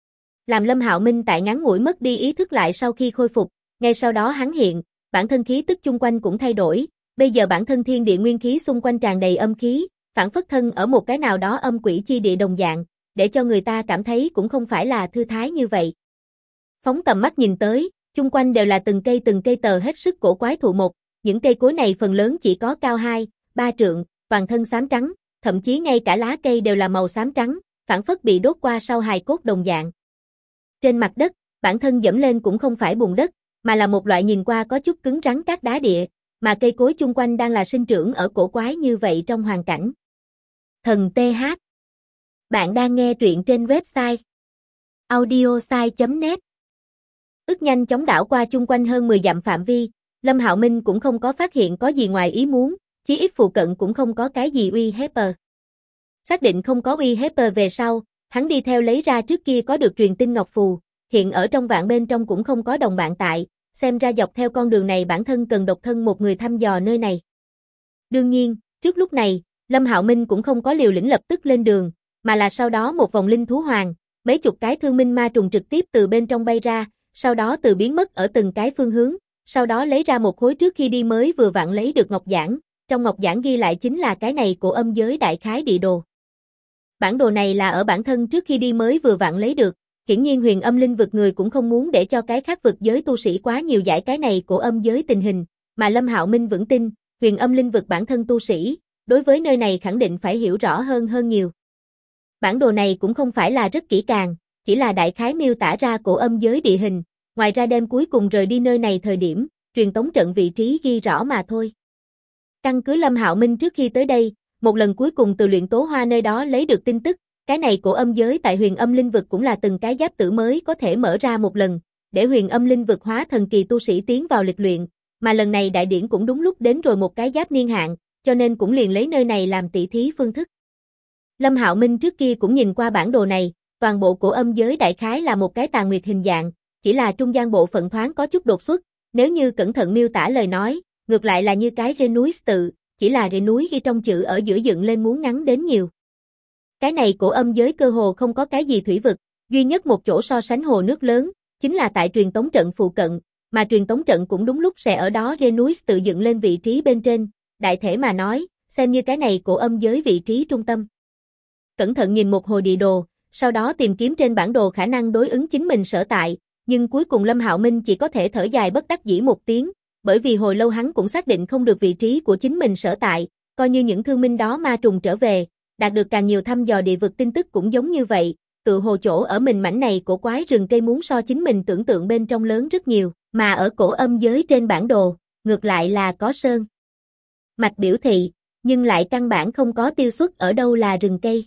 Speaker 1: Làm Lâm Hạo Minh tại ngắn ngủi mất đi ý thức lại sau khi khôi phục, ngay sau đó hắn hiện, bản thân khí tức chung quanh cũng thay đổi, bây giờ bản thân thiên địa nguyên khí xung quanh tràn đầy âm khí, phản phất thân ở một cái nào đó âm quỷ chi địa đồng dạng, để cho người ta cảm thấy cũng không phải là thư thái như vậy. Phóng tầm mắt nhìn tới, chung quanh đều là từng cây tờ hết sức cổ quái thụ một, những cây cối này phần lớn chỉ có cao 2-3 trượng, toàn thân xám trắng, thậm chí ngay cả lá cây đều là màu xám trắng, phản phất bị đốt qua sau hài cốt đồng dạng. Trên mặt đất, bản thân dẫm lên cũng không phải bùn đất, mà là một loại nhìn qua có chút cứng rắn cát đá địa, mà cây cối chung quanh đang là sinh trưởng ở cổ quái như vậy trong hoàn cảnh. Thần TH. Bạn đang nghe truyện trên website audiosai.net. Ước nhanh chóng đảo qua chung quanh hơn 10 dặm phạm vi, Lâm Hạo Minh cũng không có phát hiện có gì ngoài ý muốn, chí ít phụ cận cũng không có cái gì uy hiếp. Xác định không có uy hiếp về sau, hắn đi theo lấy ra trước kia có được truyền tinh ngọc phù, hiện ở trong vạn bên trong cũng không có đồng bạn tại, xem ra dọc theo con đường này bản thân cần độc thân một người thăm dò nơi này. Đương nhiên, trước lúc này, Lâm Hạo Minh cũng không có liều lĩnh lập tức lên đường, mà là sau đó một vòng linh thú hoàng, mấy chục cái thương minh ma trùng trực tiếp từ bên trong bay ra, sau đó từ biến mất ở từng cái phương hướng, sau đó lấy ra một khối trước khi đi mới vừa vặn lấy được ngọc giản, trong ngọc giản ghi lại chính là cái này của âm giới đại khái địa đồ. Bản đồ này là ở bản thân trước khi đi mới vừa vặn lấy được, hiển nhiên Huyền Âm Linh vực người cũng không muốn để cho cái khác vực giới tu sĩ quá nhiều giải cái này của âm giới tình hình, mà Lâm Hạo Minh vững tin, Huyền Âm Linh vực bản thân tu sĩ, đối với nơi này khẳng định phải hiểu rõ hơn nhiều. Bản đồ này cũng không phải là rất kỹ càng, chỉ là đại khái miêu tả ra cổ âm giới địa hình, ngoài ra đêm cuối cùng rời đi nơi này thời điểm, truyền tống trận vị trí ghi rõ mà thôi. Căn cứ Lâm Hạo Minh trước khi tới đây, một lần cuối cùng từ luyện tố hoa nơi đó lấy được tin tức, cái này cổ âm giới tại Huyền Âm Linh vực cũng là từng cái giáp tử mới có thể mở ra một lần, để Huyền Âm Linh vực hóa thần kỳ tu sĩ tiến vào lịch luyện, mà lần này đại điển cũng đúng lúc đến rồi một cái giáp niên hạn, cho nên cũng liền lấy nơi này làm tỷ thí phương thức. Lâm Hạo Minh trước kia cũng nhìn qua bản đồ này, toàn bộ cổ âm giới đại khái là một cái tàn nguyệt hình dạng, chỉ là trung gian bộ phận thoáng có chút đột xuất, nếu như cẩn thận miêu tả lời nói, ngược lại là như cái rê núi tự, chỉ là rê núi ghi trong chữ ở giữa dựng lên muốn ngắn đến nhiều. Cái này cổ âm giới cơ hồ không có cái gì thủy vực, duy nhất một chỗ so sánh hồ nước lớn, chính là tại truyền tống trận phụ cận, mà truyền tống trận cũng đúng lúc sẽ ở đó rê núi tự dựng lên vị trí bên trên, đại thể mà nói, xem như cái này cổ âm giới vị trí trung tâm. Cẩn thận nhìn một hồi địa đồ, sau đó tìm kiếm trên bản đồ khả năng đối ứng chính mình sở tại, nhưng cuối cùng Lâm Hạo Minh chỉ có thể thở dài bất đắc dĩ một tiếng, bởi vì hồi lâu hắn cũng xác định không được vị trí của chính mình sở tại, coi như những thương minh đó ma trùng trở về, đạt được càng nhiều thăm dò địa vực tin tức cũng giống như vậy, tự hồ chỗ ở mình mảnh này cổ quái rừng cây muốn so chính mình tưởng tượng bên trong lớn rất nhiều, mà ở cổ âm giới trên bản đồ, ngược lại là có sơn mạch biểu thị, nhưng lại căn bản không có tiêu xuất ở đâu là rừng cây.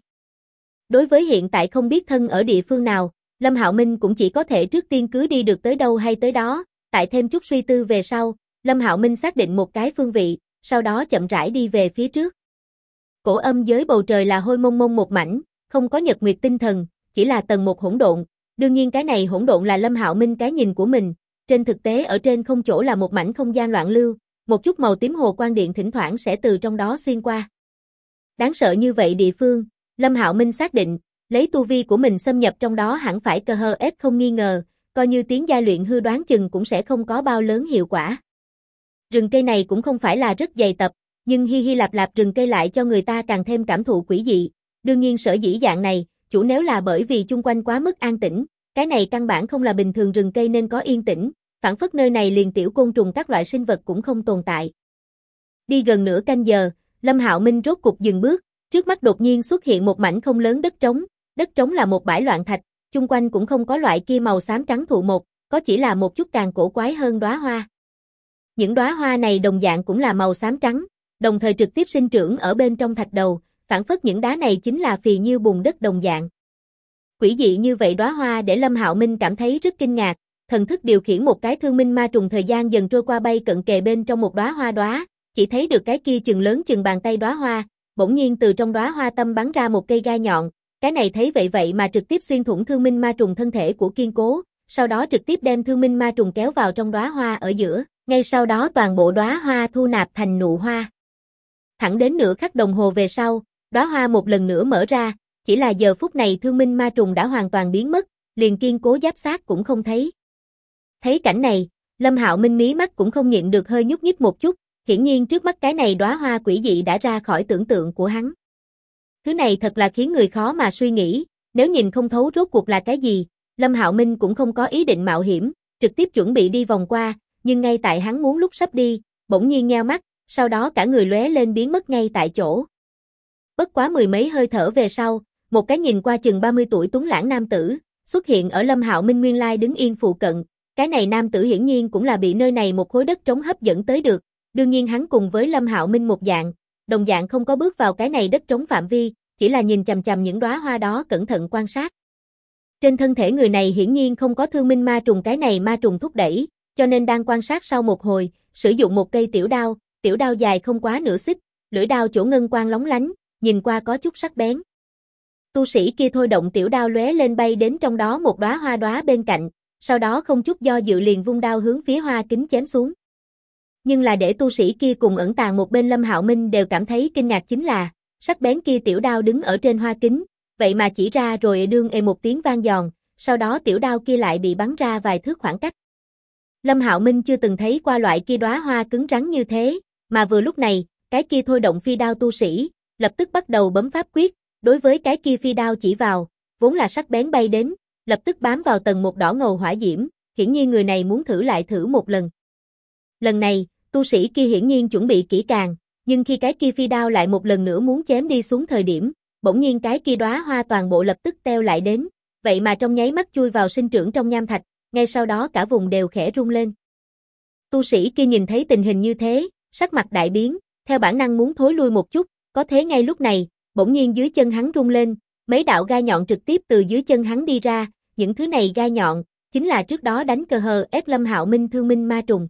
Speaker 1: Đối với hiện tại không biết thân ở địa phương nào, Lâm Hạo Minh cũng chỉ có thể trước tiên cứ đi được tới đâu hay tới đó, tại thêm chút suy tư về sau, Lâm Hạo Minh xác định một cái phương vị, sau đó chậm rãi đi về phía trước. Cổ âm giới bầu trời là hôi mông mông một mảnh, không có nhật nguyệt tinh thần, chỉ là tầng một hỗn độn. Đương nhiên cái này hỗn độn là Lâm Hạo Minh cái nhìn của mình, trên thực tế ở trên không chỗ là một mảnh không gian loạn lưu, một chút màu tím hồ quang điện thỉnh thoảng sẽ từ trong đó xuyên qua. Đáng sợ như vậy địa phương, Lâm Hạo Minh xác định, lấy tu vi của mình xâm nhập trong đó hẳn phải cơ hơ ép không nghi ngờ, coi như tiến giai luyện hư đoán chừng cũng sẽ không có bao lớn hiệu quả. Rừng cây này cũng không phải là rất dày tập, nhưng hi hi lạp lạp rừng cây lại cho người ta càng thêm cảm thụ quỷ dị. Đương nhiên sở dĩ dạng này, chủ nếu là bởi vì chung quanh quá mức an tĩnh, cái này căn bản không là bình thường rừng cây nên có yên tĩnh, phản phất nơi này liền tiểu côn trùng các loại sinh vật cũng không tồn tại. Đi gần nửa canh giờ, Lâm Hạo Minh rốt cục dừng bước, trước mắt đột nhiên xuất hiện một mảnh không lớn đất trống là một bãi loạn thạch, chung quanh cũng không có loại kia màu xám trắng thụ một, có chỉ là một chút càng cổ quái hơn đóa hoa. Những đóa hoa này đồng dạng cũng là màu xám trắng, đồng thời trực tiếp sinh trưởng ở bên trong thạch đầu, phản phất những đá này chính là phì nhiêu bùn đất đồng dạng. Quỷ dị như vậy đóa hoa để Lâm Hạo Minh cảm thấy rất kinh ngạc, thần thức điều khiển một cái thương minh ma trùng thời gian dần trôi qua bay cận kề bên trong một đóa hoa chỉ thấy được cái kia chừng lớn chừng bàn tay đóa hoa, bỗng nhiên từ trong đóa hoa tâm bắn ra một cây gai nhọn, cái này thấy vậy mà trực tiếp xuyên thủng thương minh ma trùng thân thể của Kiên Cố, sau đó trực tiếp đem thương minh ma trùng kéo vào trong đóa hoa ở giữa, ngay sau đó toàn bộ đóa hoa thu nạp thành nụ hoa. Thẳng đến nửa khắc đồng hồ về sau, đóa hoa một lần nữa mở ra, chỉ là giờ phút này thương minh ma trùng đã hoàn toàn biến mất, liền Kiên Cố giáp xác cũng không thấy. Thấy cảnh này, Lâm Hạo Minh mí mắt cũng không nhịn được hơi nhúc nhích một chút, hiển nhiên trước mắt cái này đóa hoa quỷ dị đã ra khỏi tưởng tượng của hắn. Thứ này thật là khiến người khó mà suy nghĩ, nếu nhìn không thấu rốt cuộc là cái gì, Lâm Hạo Minh cũng không có ý định mạo hiểm, trực tiếp chuẩn bị đi vòng qua, nhưng ngay tại hắn muốn lúc sắp đi, bỗng nhiên nheo mắt, sau đó cả người lóe lên biến mất ngay tại chỗ. Bất quá mười mấy hơi thở về sau, một cái nhìn qua chừng 30 tuổi tuấn lãng nam tử, xuất hiện ở Lâm Hạo Minh nguyên lai đứng yên phụ cận, cái này nam tử hiển nhiên cũng là bị nơi này một khối đất trống hấp dẫn tới được, đương nhiên hắn cùng với Lâm Hạo Minh một dạng, đồng dạng không có bước vào cái này đất trống phạm vi, chỉ là nhìn chằm chằm những đóa hoa đó cẩn thận quan sát. Trên thân thể người này hiển nhiên không có thương minh ma trùng cái này ma trùng thúc đẩy, cho nên đang quan sát sau một hồi, sử dụng một cây tiểu đao dài không quá nửa xích, lưỡi đao chỗ ngân quang lóng lánh, nhìn qua có chút sắc bén. Tu sĩ kia thôi động tiểu đao lóe lên bay đến trong đó một đóa hoa bên cạnh, sau đó không chút do dự liền vung đao hướng phía hoa kính chém xuống. Nhưng là để tu sĩ kia cùng ẩn tàng một bên Lâm Hạo Minh đều cảm thấy kinh ngạc chính là, sắc bén kia tiểu đao đứng ở trên hoa kính, vậy mà chỉ ra rồi đương một tiếng vang giòn, sau đó tiểu đao kia lại bị bắn ra vài thước khoảng cách. Lâm Hạo Minh chưa từng thấy qua loại kia đóa hoa cứng rắn như thế, mà vừa lúc này, cái kia thôi động phi đao tu sĩ, lập tức bắt đầu bấm pháp quyết, đối với cái kia phi đao chỉ vào, vốn là sắc bén bay đến, lập tức bám vào tầng một đỏ ngầu hỏa diễm, hiển nhiên người này muốn thử một lần. Lần này, tu sĩ kia hiển nhiên chuẩn bị kỹ càng, nhưng khi cái kia phi đao lại một lần nữa muốn chém đi xuống thời điểm, bỗng nhiên cái kia đóa hoa toàn bộ lập tức teo lại đến, vậy mà trong nháy mắt chui vào sinh trưởng trong nham thạch, ngay sau đó cả vùng đều khẽ rung lên. Tu sĩ kia nhìn thấy tình hình như thế, sắc mặt đại biến, theo bản năng muốn thối lui một chút, có thế ngay lúc này, bỗng nhiên dưới chân hắn rung lên, mấy đạo gai nhọn trực tiếp từ dưới chân hắn đi ra, những thứ này gai nhọn, chính là trước đó đánh cờ hờ ép Lâm Hạo Minh thương minh ma trùng.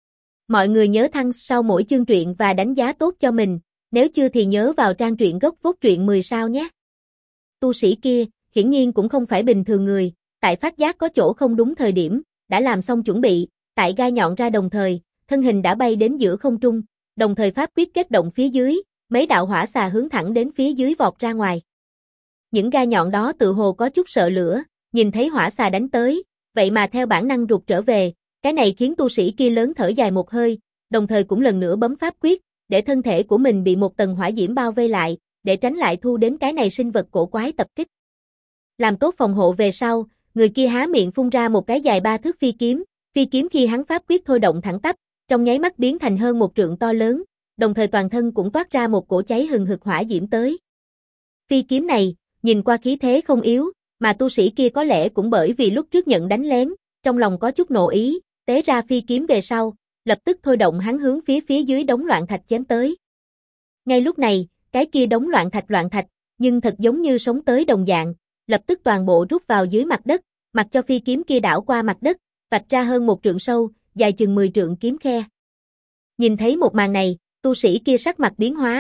Speaker 1: Mọi người nhớ thăng sau mỗi chương truyện và đánh giá tốt cho mình, nếu chưa thì nhớ vào trang truyện gốc Vốt Truyện 10 sao nhé. Tu sĩ kia, hiển nhiên cũng không phải bình thường người, tại phát giác có chỗ không đúng thời điểm, đã làm xong chuẩn bị, tại gai nhọn ra đồng thời, thân hình đã bay đến giữa không trung, đồng thời pháp quyết kết động phía dưới, mấy đạo hỏa xà hướng thẳng đến phía dưới vọt ra ngoài. Những gai nhọn đó tự hồ có chút sợ lửa, nhìn thấy hỏa xà đánh tới, vậy mà theo bản năng rụt trở về, cái này khiến tu sĩ kia lớn thở dài một hơi, đồng thời cũng lần nữa bấm pháp quyết, để thân thể của mình bị một tầng hỏa diễm bao vây lại, để tránh lại thu đến cái này sinh vật cổ quái tập kích. Làm tốt phòng hộ về sau, người kia há miệng phun ra một cái dài 3 thước phi kiếm khi hắn pháp quyết thôi động thẳng tắp, trong nháy mắt biến thành hơn 1 trượng to lớn, đồng thời toàn thân cũng toát ra một cổ cháy hừng hực hỏa diễm tới. Phi kiếm này, nhìn qua khí thế không yếu, mà tu sĩ kia có lẽ cũng bởi vì lúc trước nhận đánh lén, trong lòng có chút nộ ý, tế ra phi kiếm về sau, lập tức thôi động hắn hướng phía dưới đống loạn thạch chém tới. Ngay lúc này, cái kia đống loạn thạch, nhưng thật giống như sống tới đồng dạng, lập tức toàn bộ rút vào dưới mặt đất, mặc cho phi kiếm kia đảo qua mặt đất, vạch ra hơn 1 trượng sâu, dài chừng 10 trượng kiếm khe. Nhìn thấy một màn này, tu sĩ kia sắc mặt biến hóa,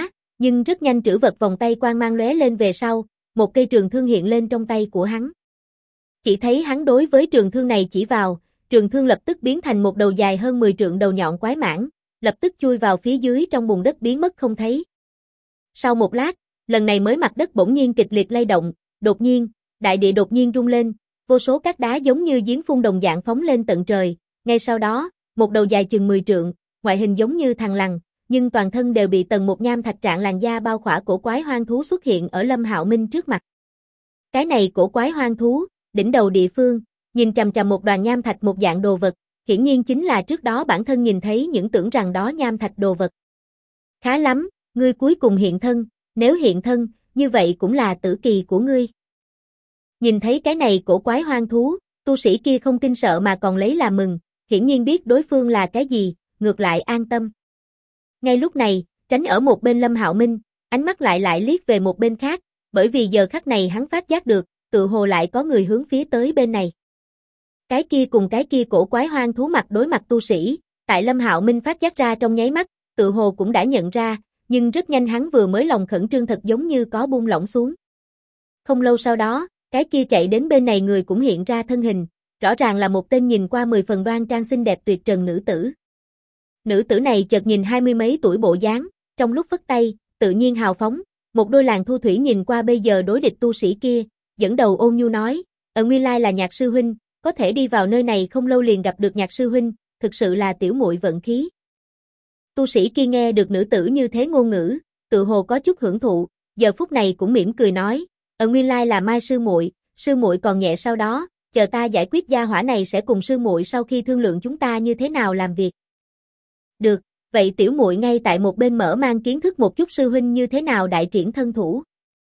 Speaker 1: Nhưng rất nhanh trữ vật vòng tay quang mang lóe lên về sau, một cây trường thương hiện lên trong tay của hắn. Chỉ thấy hắn đối với trường thương này chỉ vào, trường thương lập tức biến thành một đầu dài hơn 10 trượng đầu nhọn quái mãng, lập tức chui vào phía dưới trong bùn đất biến mất không thấy. Sau một lát, lần này mới mặt đất bỗng nhiên kịch liệt lay động, đột nhiên, đại địa đột nhiên rung lên, vô số cát đá giống như giếng phun đồng dạng phóng lên tận trời, ngay sau đó, một đầu dài chừng 10 trượng, ngoại hình giống như thằn lằn, nhưng toàn thân đều bị tầng một nham thạch trạng làn da bao khỏa cổ quái hoang thú xuất hiện ở Lâm Hạo Minh trước mặt. Cái này cổ quái hoang thú, đỉnh đầu địa phương, nhìn chằm chằm một đoàn nham thạch một dạng đồ vật, hiển nhiên chính là trước đó bản thân nhìn thấy những tưởng rằng đó nham thạch đồ vật. Khá lắm, ngươi cuối cùng hiện thân, nếu hiện thân, như vậy cũng là tử kỳ của ngươi. Nhìn thấy cái này cổ quái hoang thú, tu sĩ kia không kinh sợ mà còn lấy làm mừng, hiển nhiên biết đối phương là cái gì, ngược lại an tâm. Ngay lúc này, tránh ở một bên Lâm Hạo Minh, ánh mắt lại liếc về một bên khác, bởi vì giờ khắc này hắn phát giác được, tự hồ lại có người hướng phía tới bên này. Cái kia cùng cái kia cổ quái hoang thú mặt đối mặt tu sĩ, tại Lâm Hạo Minh phát giác ra trong nháy mắt, tự hồ cũng đã nhận ra, nhưng rất nhanh hắn vừa mới lòng khẩn trương thật giống như có buông lỏng xuống. Không lâu sau đó, cái kia chạy đến bên này người cũng hiện ra thân hình, rõ ràng là một tên nhìn qua 10 phần đoan trang xinh đẹp tuyệt trần nữ tử. Nữ tử này chợt nhìn 20 mấy tuổi bộ dáng, trong lúc phất tay, tự nhiên hào phóng, một đôi làn thu thủy nhìn qua bây giờ đối địch tu sĩ kia, dẫn đầu ôn nhu nói, nguyên lai là Nhạc sư huynh, có thể đi vào nơi này không lâu liền gặp được Nhạc sư huynh, thực sự là tiểu muội vận khí. Tu sĩ kia nghe được nữ tử như thế ngôn ngữ, tự hồ có chút hưởng thụ, giờ phút này cũng mỉm cười nói, nguyên lai là Mai sư muội còn nhẹ sau đó, chờ ta giải quyết gia hỏa này sẽ cùng sư muội sau khi thương lượng chúng ta như thế nào làm việc. Được, vậy tiểu muội ngay tại một bên mở mang kiến thức một chút sư huynh như thế nào đại triển thân thủ.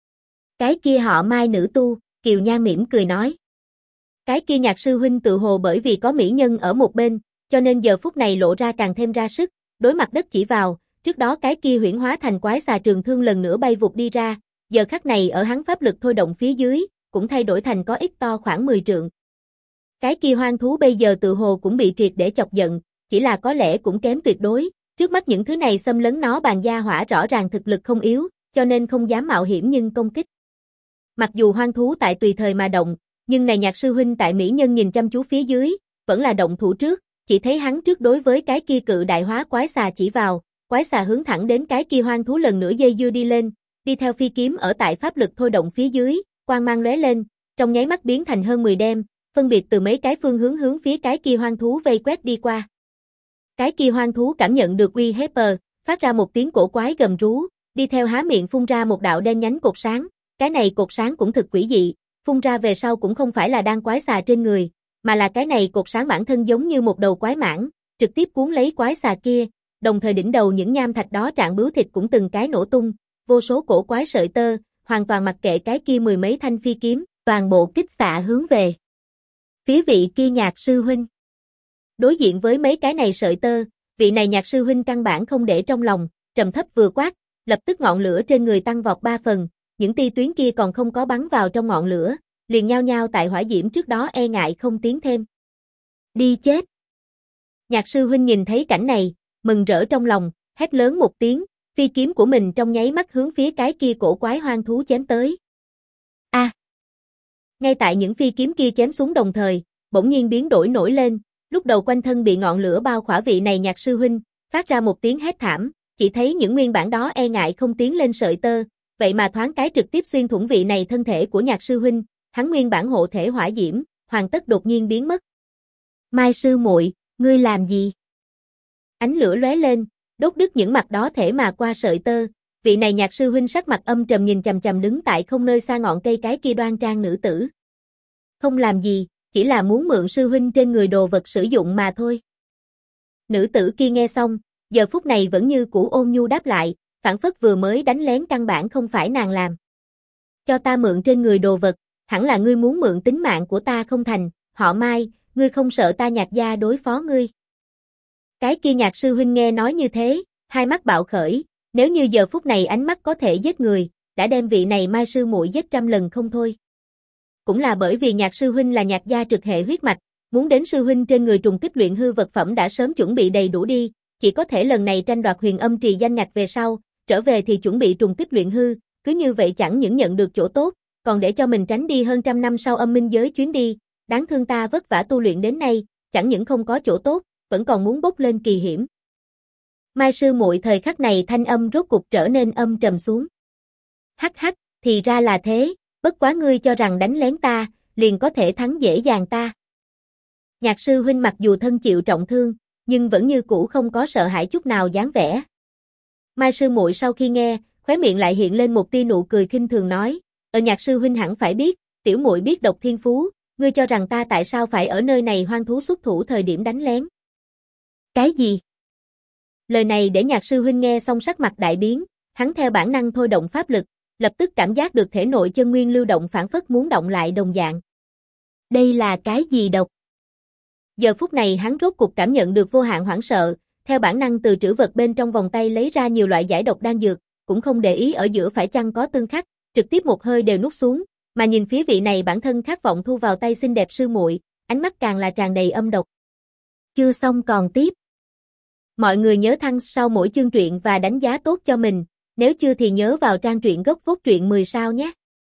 Speaker 1: Cái kia họ Mai nữ tu, Kiều Nhan mỉm cười nói. Cái kia Nhạc sư huynh tự hồ bởi vì có mỹ nhân ở một bên, cho nên giờ phút này lộ ra càng thêm ra sức, đối mặt đất chỉ vào, trước đó cái kia huyễn hóa thành quái xà trường thương lần nữa bay vụt đi ra, giờ khắc này ở hắn pháp lực thôi động phía dưới, cũng thay đổi thành có ít to khoảng 10 trượng. Cái kia hoang thú bây giờ tự hồ cũng bị triệt để chọc giận, chỉ là có lẽ cũng kém tuyệt đối, trước mắt những thứ này xâm lấn nó bàn gia hỏa rõ ràng thực lực không yếu, cho nên không dám mạo hiểm nhưng công kích. Mặc dù hoang thú tại tùy thời mà động, nhưng này Nhạc sư huynh tại mỹ nhân nhìn chăm chú phía dưới, vẫn là động thủ trước, chỉ thấy hắn trước đối với cái kia cự đại hóa quái xà chỉ vào, quái xà hướng thẳng đến cái kia hoang thú lần nữa dây dưa đi lên, đi theo phi kiếm ở tại pháp lực thôi động phía dưới, quang mang lóe lên, trong nháy mắt biến thành hơn 10 đem, phân biệt từ mấy cái phương hướng phía cái kia hoang thú vây quét đi qua. Cái kia hoang thú cảm nhận được uy hiếp, phát ra một tiếng cổ quái gầm rú, đi theo há miệng phun ra một đạo đen nhánh cột sáng, cái này cột sáng cũng thực quỷ dị, phun ra về sau cũng không phải là đang quái xà trên người, mà là cái này cột sáng bản thân giống như một đầu quái mãng, trực tiếp cuốn lấy quái xà kia, đồng thời đỉnh đầu những nham thạch đó trạng bướu thịt cũng từng cái nổ tung, vô số cổ quái sợi tơ, hoàn toàn mặc kệ cái kia 10 mấy thanh phi kiếm, toàn bộ kích xạ hướng về phía vị kia Nhạc sư huynh. Đối diện với mấy cái này sợi tơ, vị này Nhạc sư huynh căn bản không để trong lòng, trầm thấp vừa quát, lập tức ngọn lửa trên người tăng vọt 3 phần, những tia tuyến kia còn không có bắn vào trong ngọn lửa, liền nhao nhao tại hỏa diễm trước đó e ngại không tiến thêm. Đi chết! Nhạc sư huynh nhìn thấy cảnh này, mừng rỡ trong lòng, hét lớn một tiếng, phi kiếm của mình trong nháy mắt hướng phía cái kia cổ quái hoang thú chém tới. A! Ngay tại những phi kiếm kia chém xuống đồng thời, bỗng nhiên biến đổi nổi lên, lúc đầu quanh thân bị ngọn lửa bao khỏa vị này Nhạc sư huynh, phát ra một tiếng hét thảm, chỉ thấy những nguyên bản đó e ngại không tiến lên sợi tơ, vậy mà thoáng cái trực tiếp xuyên thủng vị này thân thể của Nhạc sư huynh, hắn nguyên bản hộ thể hỏa diễm, hoàn tất đột nhiên biến mất. Mai sư muội, ngươi làm gì? Ánh lửa lóe lên, đốt đứt những mặt đó thể mà qua sợi tơ, vị này Nhạc sư huynh sắc mặt âm trầm nhìn chằm chằm đứng tại không nơi xa ngọn cây cái kia đoan trang nữ tử. Không làm gì, chỉ là muốn mượn sư huynh trên người đồ vật sử dụng mà thôi. Nữ tử kia nghe xong, giờ phút này vẫn như cũ ôn nhu đáp lại, phảng phất vừa mới đánh lén căn bản không phải nàng làm. Cho ta mượn trên người đồ vật, hẳn là ngươi muốn mượn tính mạng của ta không thành, họ Mai, ngươi không sợ ta Nhạc gia đối phó ngươi. Cái kia Nhạc sư huynh nghe nói như thế, hai mắt bạo khởi, nếu như giờ phút này ánh mắt có thể giết người, đã đem vị này Mai sư muội giết trăm lần không thôi. Cũng là bởi vì Nhạc sư huynh là Nhạc gia trực hệ huyết mạch, muốn đến sư huynh trên người trùng kích luyện hư vật phẩm đã sớm chuẩn bị đầy đủ đi, chỉ có thể lần này tranh đoạt Huyền Âm Trì danh ngạch về sau, trở về thì chuẩn bị trùng kích luyện hư, cứ như vậy chẳng những nhận được chỗ tốt, còn để cho mình tránh đi hơn trăm năm sau âm minh giới chuyến đi, đáng thương ta vất vả tu luyện đến nay, chẳng những không có chỗ tốt, vẫn còn muốn bốc lên kỳ hiểm. Mai sư muội thời khắc này thanh âm rốt cục trở nên âm trầm xuống. Hắc hắc, thì ra là thế, bất quá ngươi cho rằng đánh lén ta, liền có thể thắng dễ dàng ta. Nhạc sư huynh mặc dù thân chịu trọng thương, nhưng vẫn như cũ không có sợ hãi chút nào dáng vẻ. Mai sư muội sau khi nghe, khóe miệng lại hiện lên một tia nụ cười khinh thường nói, Nhạc sư huynh hẳn phải biết, tiểu muội biết độc thiên phú, ngươi cho rằng ta tại sao phải ở nơi này hoang thú xuất thủ thời điểm đánh lén? Cái gì? Lời này để Nhạc sư huynh nghe xong sắc mặt đại biến, hắn theo bản năng thôi động pháp lực, lập tức cảm giác được thể nội chân nguyên lưu động phản phất muốn động lại đồng dạng. Đây là cái gì độc? Giờ phút này hắn rốt cục cảm nhận được vô hạn hoảng sợ, theo bản năng từ trữ vật bên trong vòng tay lấy ra nhiều loại giải độc đan dược, cũng không để ý ở giữa phải chăng có tương khắc, trực tiếp một hơi đều nuốt xuống, mà nhìn phía vị này bản thân khát vọng thu vào tay xinh đẹp sư muội, ánh mắt càng là tràn đầy âm độc. Chưa xong còn tiếp. Mọi người nhớ thăng sau mỗi chương truyện và đánh giá tốt cho mình, nếu chưa thì nhớ vào trang truyện gốc phốt truyện 10 sao nhé.